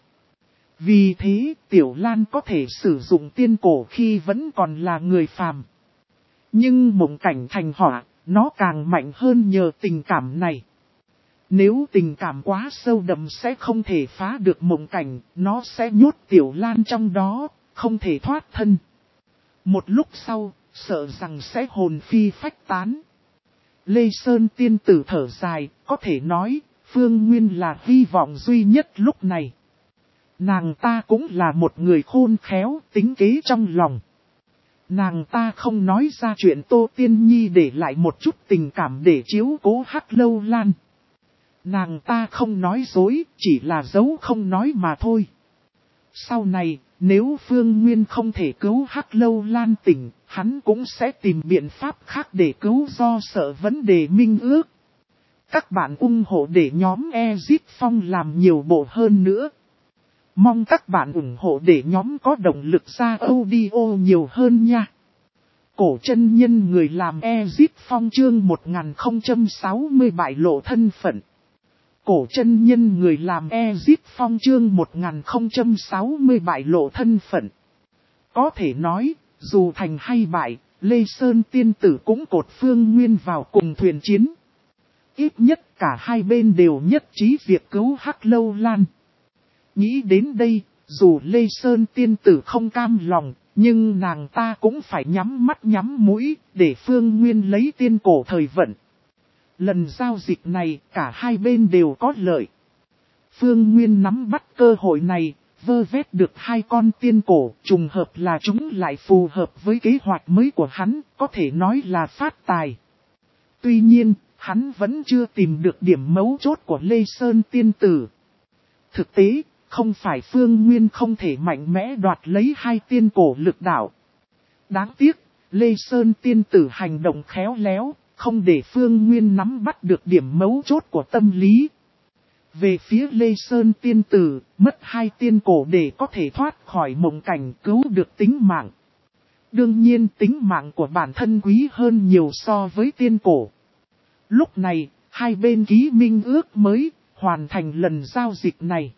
Vì thế, Tiểu Lan có thể sử dụng tiên cổ khi vẫn còn là người phàm. Nhưng mộng cảnh thành họa, nó càng mạnh hơn nhờ tình cảm này. Nếu tình cảm quá sâu đậm sẽ không thể phá được mộng cảnh, nó sẽ nhốt Tiểu Lan trong đó, không thể thoát thân. Một lúc sau, sợ rằng sẽ hồn phi phách tán. Lê Sơn tiên tử thở dài, có thể nói, Phương Nguyên là hy vọng duy nhất lúc này. Nàng ta cũng là một người khôn khéo, tính kế trong lòng. Nàng ta không nói ra chuyện Tô Tiên Nhi để lại một chút tình cảm để chiếu cố Hắc Lâu Lan. Nàng ta không nói dối, chỉ là giấu không nói mà thôi. Sau này, nếu Phương Nguyên không thể cứu Hắc Lâu Lan tỉnh, hắn cũng sẽ tìm biện pháp khác để cứu do sợ vấn đề minh ước. Các bạn ủng hộ để nhóm Exit Phong làm nhiều bộ hơn nữa. Mong các bạn ủng hộ để nhóm có động lực ra audio nhiều hơn nha. Cổ chân nhân người làm Exit Phong chương một nghìn không trăm sáu mươi bại lộ thân phận. Cổ chân nhân người làm Exit Phong chương một nghìn không trăm sáu mươi bại lộ thân phận. Có thể nói, dù thành hay bại, Lê Sơn tiên tử cũng cột Phương Nguyên vào cùng thuyền chiến. Ít nhất cả hai bên đều nhất trí việc cứu Hắc Lâu Lan. Nghĩ đến đây, dù Lê Sơn tiên tử không cam lòng, nhưng nàng ta cũng phải nhắm mắt nhắm mũi, để Phương Nguyên lấy tiên cổ thời vận. Lần giao dịch này, cả hai bên đều có lợi. Phương Nguyên nắm bắt cơ hội này, vơ vét được hai con tiên cổ, trùng hợp là chúng lại phù hợp với kế hoạch mới của hắn, có thể nói là phát tài. Tuy nhiên, hắn vẫn chưa tìm được điểm mấu chốt của Lê Sơn tiên tử. Thực tế, không phải Phương Nguyên không thể mạnh mẽ đoạt lấy hai tiên cổ lực đạo. Đáng tiếc, Lê Sơn tiên tử hành động khéo léo, không để Phương Nguyên nắm bắt được điểm mấu chốt của tâm lý. Về phía Lê Sơn tiên tử, mất hai tiên cổ để có thể thoát khỏi mộng cảnh, cứu được tính mạng. Đương nhiên tính mạng của bản thân quý hơn nhiều so với tiên cổ. Lúc này, hai bên ký minh ước mới, hoàn thành lần giao dịch này.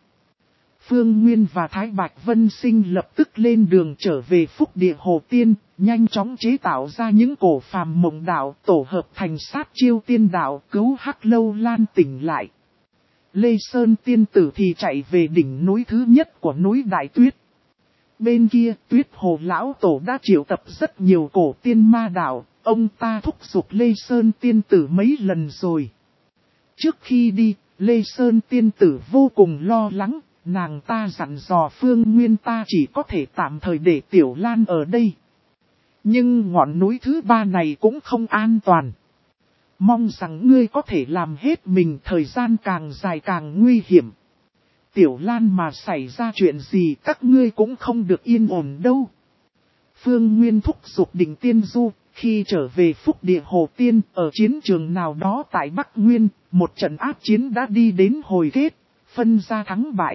Phương Nguyên và Thái Bạch Vân Sinh lập tức lên đường trở về Phúc Địa Hồ Tiên, nhanh chóng chế tạo ra những cổ phàm mộng đạo tổ hợp thành sát chiêu tiên đạo cứu Hắc Lâu Lan tỉnh lại. Lê Sơn tiên tử thì chạy về đỉnh núi thứ nhất của núi Đại Tuyết. Bên kia Tuyết Hồ Lão Tổ đã triệu tập rất nhiều cổ tiên ma đạo, ông ta thúc giục Lê Sơn tiên tử mấy lần rồi. Trước khi đi, Lê Sơn tiên tử vô cùng lo lắng. Nàng ta dặn dò Phương Nguyên ta chỉ có thể tạm thời để Tiểu Lan ở đây. Nhưng ngọn núi thứ ba này cũng không an toàn. Mong rằng ngươi có thể làm hết mình, thời gian càng dài càng nguy hiểm. Tiểu Lan mà xảy ra chuyện gì các ngươi cũng không được yên ổn đâu. Phương Nguyên thúc giục Định Tiên Du, khi trở về Phúc Địa Hồ Tiên ở chiến trường nào đó tại Bắc Nguyên, một trận áp chiến đã đi đến hồi kết, phân ra thắng bại.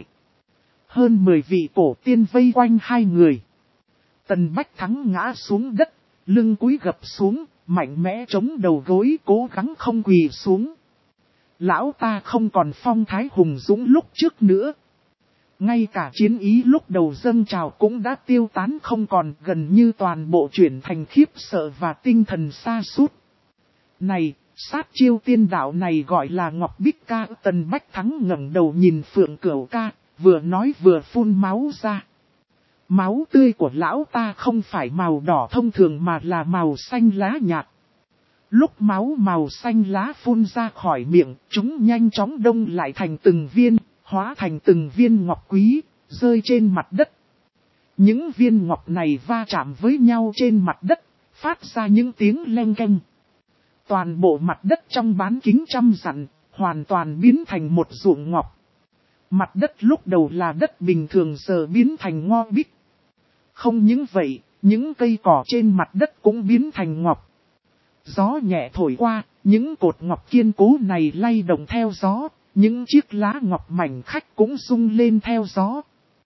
Hơn mười vị cổ tiên vây quanh hai người. Tần Bách Thắng ngã xuống đất, lưng cúi gập xuống, mạnh mẽ chống đầu gối cố gắng không quỳ xuống. Lão ta không còn phong thái hùng dũng lúc trước nữa. Ngay cả chiến ý lúc đầu dâng trào cũng đã tiêu tán không còn, gần như toàn bộ chuyển thành khiếp sợ và tinh thần sa sút. Này, sát chiêu tiên đạo này gọi là Ngọc Bích Ca. Tần Bách Thắng ngẩng đầu nhìn Phượng Cửu Ca, vừa nói vừa phun máu ra. Máu tươi của lão ta không phải màu đỏ thông thường mà là màu xanh lá nhạt. Lúc máu màu xanh lá phun ra khỏi miệng, chúng nhanh chóng đông lại thành từng viên, hóa thành từng viên ngọc quý, rơi trên mặt đất. Những viên ngọc này va chạm với nhau trên mặt đất, phát ra những tiếng leng keng. Toàn bộ mặt đất trong bán kính trăm dặm, hoàn toàn biến thành một ruộng ngọc. Mặt đất lúc đầu là đất bình thường giờ biến thành ngo bích. Không những vậy, những cây cỏ trên mặt đất cũng biến thành ngọc. Gió nhẹ thổi qua, những cột ngọc kiên cố này lay động theo gió, những chiếc lá ngọc mảnh khách cũng rung lên theo gió.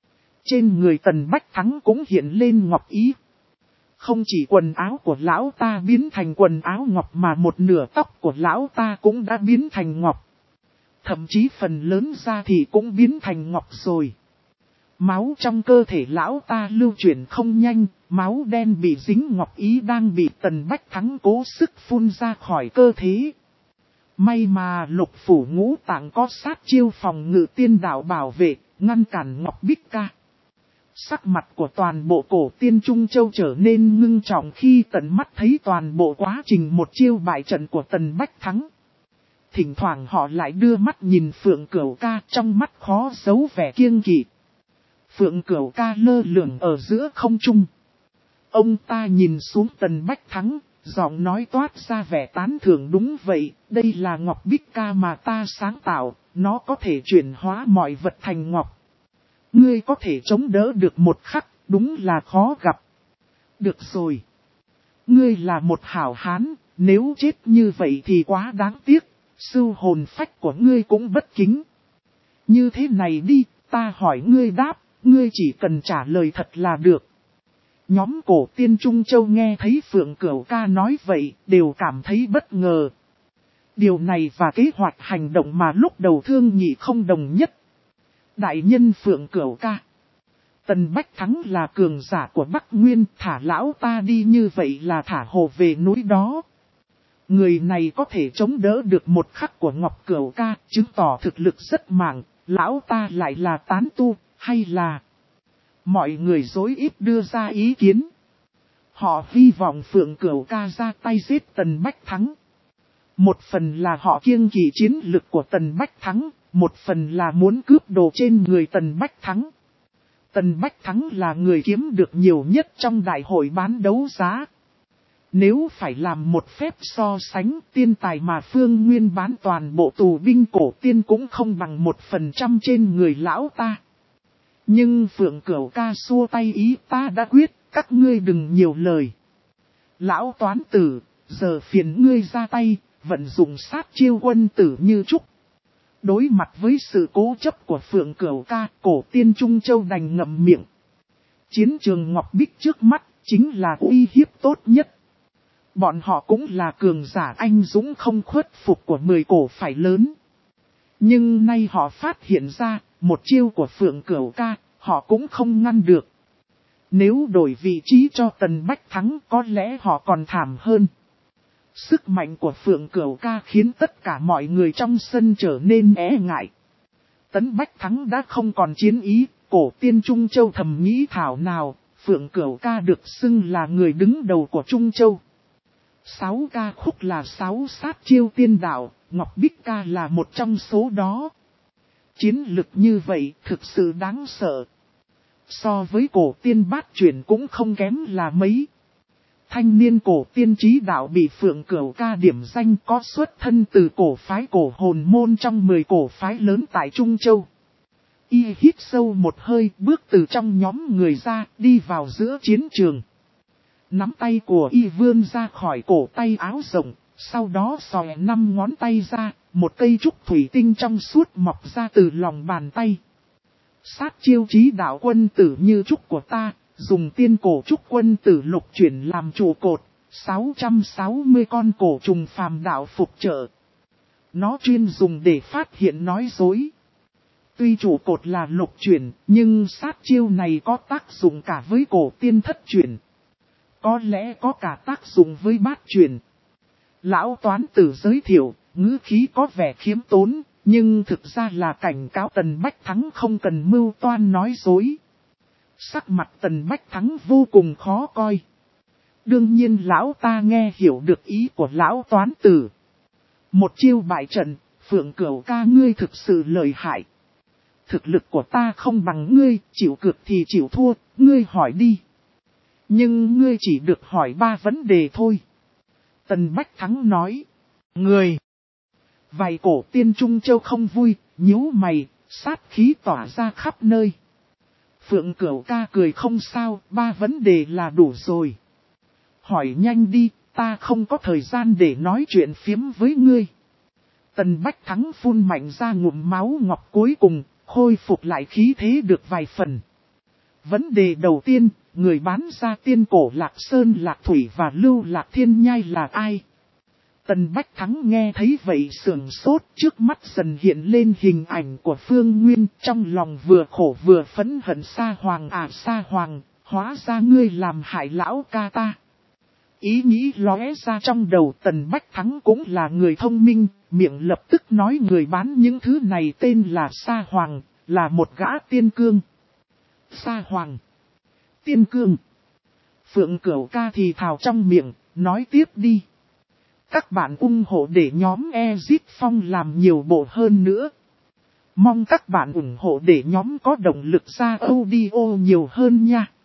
Trên người Tần Bách Thắng cũng hiện lên ngọc ý. Không chỉ quần áo của lão ta biến thành quần áo ngọc mà một nửa tóc của lão ta cũng đã biến thành ngọc. Thậm chí phần lớn da thì cũng biến thành ngọc rồi. Máu trong cơ thể lão ta lưu chuyển không nhanh, máu đen bị dính ngọc ý đang bị Tần Bách Thắng cố sức phun ra khỏi cơ thể. May mà Lục Phủ Ngũ Tạng có sát chiêu phòng ngự tiên đạo bảo vệ, ngăn cản Ngọc Bích Ca. Sắc mặt của toàn bộ cổ tiên Trung Châu trở nên ngưng trọng khi tận mắt thấy toàn bộ quá trình một chiêu bại trận của Tần Bách Thắng. Thỉnh thoảng họ lại đưa mắt nhìn Phượng Cửu Ca, trong mắt khó giấu vẻ kiêng kỵ. Phượng Cửu Ca lơ lửng ở giữa không trung. Ông ta nhìn xuống Tần Bách Thắng, giọng nói toát ra vẻ tán thưởng. Đúng vậy, đây là Ngọc Bích Ca mà ta sáng tạo, nó có thể chuyển hóa mọi vật thành ngọc. Ngươi có thể chống đỡ được một khắc, đúng là khó gặp. Được rồi. Ngươi là một hảo hán, nếu chết như vậy thì quá đáng tiếc, sưu hồn phách của ngươi cũng bất kính. Như thế này đi, ta hỏi ngươi đáp, ngươi chỉ cần trả lời thật là được. Nhóm cổ tiên Trung Châu nghe thấy Phượng Cửu Ca nói vậy, đều cảm thấy bất ngờ. Điều này và kế hoạch hành động mà lúc đầu thương nghị không đồng nhất. Đại nhân Phượng Cửu Ca. Tần Bách Thắng là cường giả của Bắc Nguyên, thả lão ta đi như vậy là thả hồ về núi đó. Người này có thể chống đỡ được một khắc của Ngọc Cửu Ca, chứng tỏ thực lực rất mạnh. Lão ta lại là tán tu, hay là... Mọi người rối ít đưa ra ý kiến. Họ hy vọng Phượng Cửu Ca ra tay giết Tần Bách Thắng. Một phần là họ kiêng kỵ chiến lực của Tần Bách Thắng, một phần là muốn cướp đồ trên người Tần Bách Thắng. Tần Bách Thắng là người kiếm được nhiều nhất trong đại hội bán đấu giá. Nếu phải làm một phép so sánh, tiên tài mà Phương Nguyên bán toàn bộ tù binh cổ tiên cũng không bằng một phần trăm trên người lão ta. Nhưng Phượng Cửu Ca xua tay ý, ta đã quyết, các ngươi đừng nhiều lời. Lão toán tử, giờ phiền ngươi ra tay, vận dụng sát chiêu quân tử như trúc. Đối mặt với sự cố chấp của Phượng Cửu Ca, cổ tiên Trung Châu đành ngậm miệng. Chiến trường Ngọc Bích trước mắt, chính là uy hiếp tốt nhất. Bọn họ cũng là cường giả anh dũng không khuất phục của mười cổ phái lớn. Nhưng nay họ phát hiện ra, một chiêu của Phượng Cửu Ca, họ cũng không ngăn được. Nếu đổi vị trí cho Tần Bách Thắng, có lẽ họ còn thảm hơn. Sức mạnh của Phượng Cửu Ca khiến tất cả mọi người trong sân trở nên e ngại. Tần Bách Thắng đã không còn chiến ý, cổ tiên Trung Châu thầm nghĩ thảo nào, Phượng Cửu Ca được xưng là người đứng đầu của Trung Châu. Sáu ca khúc là sáu sát chiêu tiên đạo, Ngọc Bích Ca là một trong số đó. Chiến lực như vậy thực sự đáng sợ. So với cổ tiên bát chuyển cũng không kém là mấy. Thanh niên cổ tiên trí đạo bị Phượng Cửu Ca điểm danh có xuất thân từ cổ phái cổ hồn môn trong mười cổ phái lớn tại Trung Châu. Y hít sâu một hơi, bước từ trong nhóm người ra, đi vào giữa chiến trường. Nắm tay của Y vươn ra khỏi cổ tay áo rộng, sau đó xòe năm ngón tay ra, một cây trúc thủy tinh trong suốt mọc ra từ lòng bàn tay. Sát chiêu trí đạo quân tử như trúc của ta, dùng tiên cổ trúc quân tử lục chuyển làm trụ cột, sáu trăm sáu mươi con cổ trùng phàm đạo phục trợ. Nó chuyên dùng để phát hiện nói dối. Tuy trụ cột là lục chuyển, nhưng sát chiêu này có tác dụng cả với cổ tiên thất chuyển. Có lẽ có cả tác dụng với bát chuyển. Lão toán tử giới thiệu, ngữ khí có vẻ khiếm tốn, nhưng thực ra là cảnh cáo Tần Bách Thắng không cần mưu toan nói dối. Sắc mặt Tần Bách Thắng vô cùng khó coi. Đương nhiên lão ta nghe hiểu được ý của lão toán tử. Một chiêu bại trận, Phượng Cửu Ca ngươi thực sự lợi hại. thực lực của ta không bằng ngươi, chịu cược thì chịu thua, ngươi hỏi đi. Nhưng ngươi chỉ được hỏi ba vấn đề thôi. Tần Bách Thắng nói. Người. Vài cổ tiên Trung Châu không vui, nhíu mày, sát khí tỏa ra khắp nơi. Phượng Cửu ca cười không sao, ba vấn đề là đủ rồi. Hỏi nhanh đi, ta không có thời gian để nói chuyện phiếm với ngươi. Tần Bách Thắng phun mạnh ra ngụm máu ngọc cuối cùng, khôi phục lại khí thế được vài phần. Vấn đề đầu tiên, người bán ra tiên cổ Lạc Sơn Lạc Thủy và Lưu Lạc Thiên Nhai là ai? Tần Bách Thắng nghe thấy vậy sườn sốt, trước mắt dần hiện lên hình ảnh của Phương Nguyên, trong lòng vừa khổ vừa phẫn hận. Sa Hoàng à Sa Hoàng, hóa ra ngươi làm hại lão ca ta. Ý nghĩ lóe ra trong đầu. Tần Bách Thắng cũng là người thông minh, miệng lập tức nói người bán những thứ này tên là Sa Hoàng, là một gã tiên cương. Sa Hoàng, tiên cương. Phượng Cửu ca thì thào trong miệng, nói tiếp đi. Các bạn ủng hộ để nhóm Exit Phong làm nhiều bộ hơn nữa. Mong các bạn ủng hộ để nhóm có động lực ra audio nhiều hơn nha.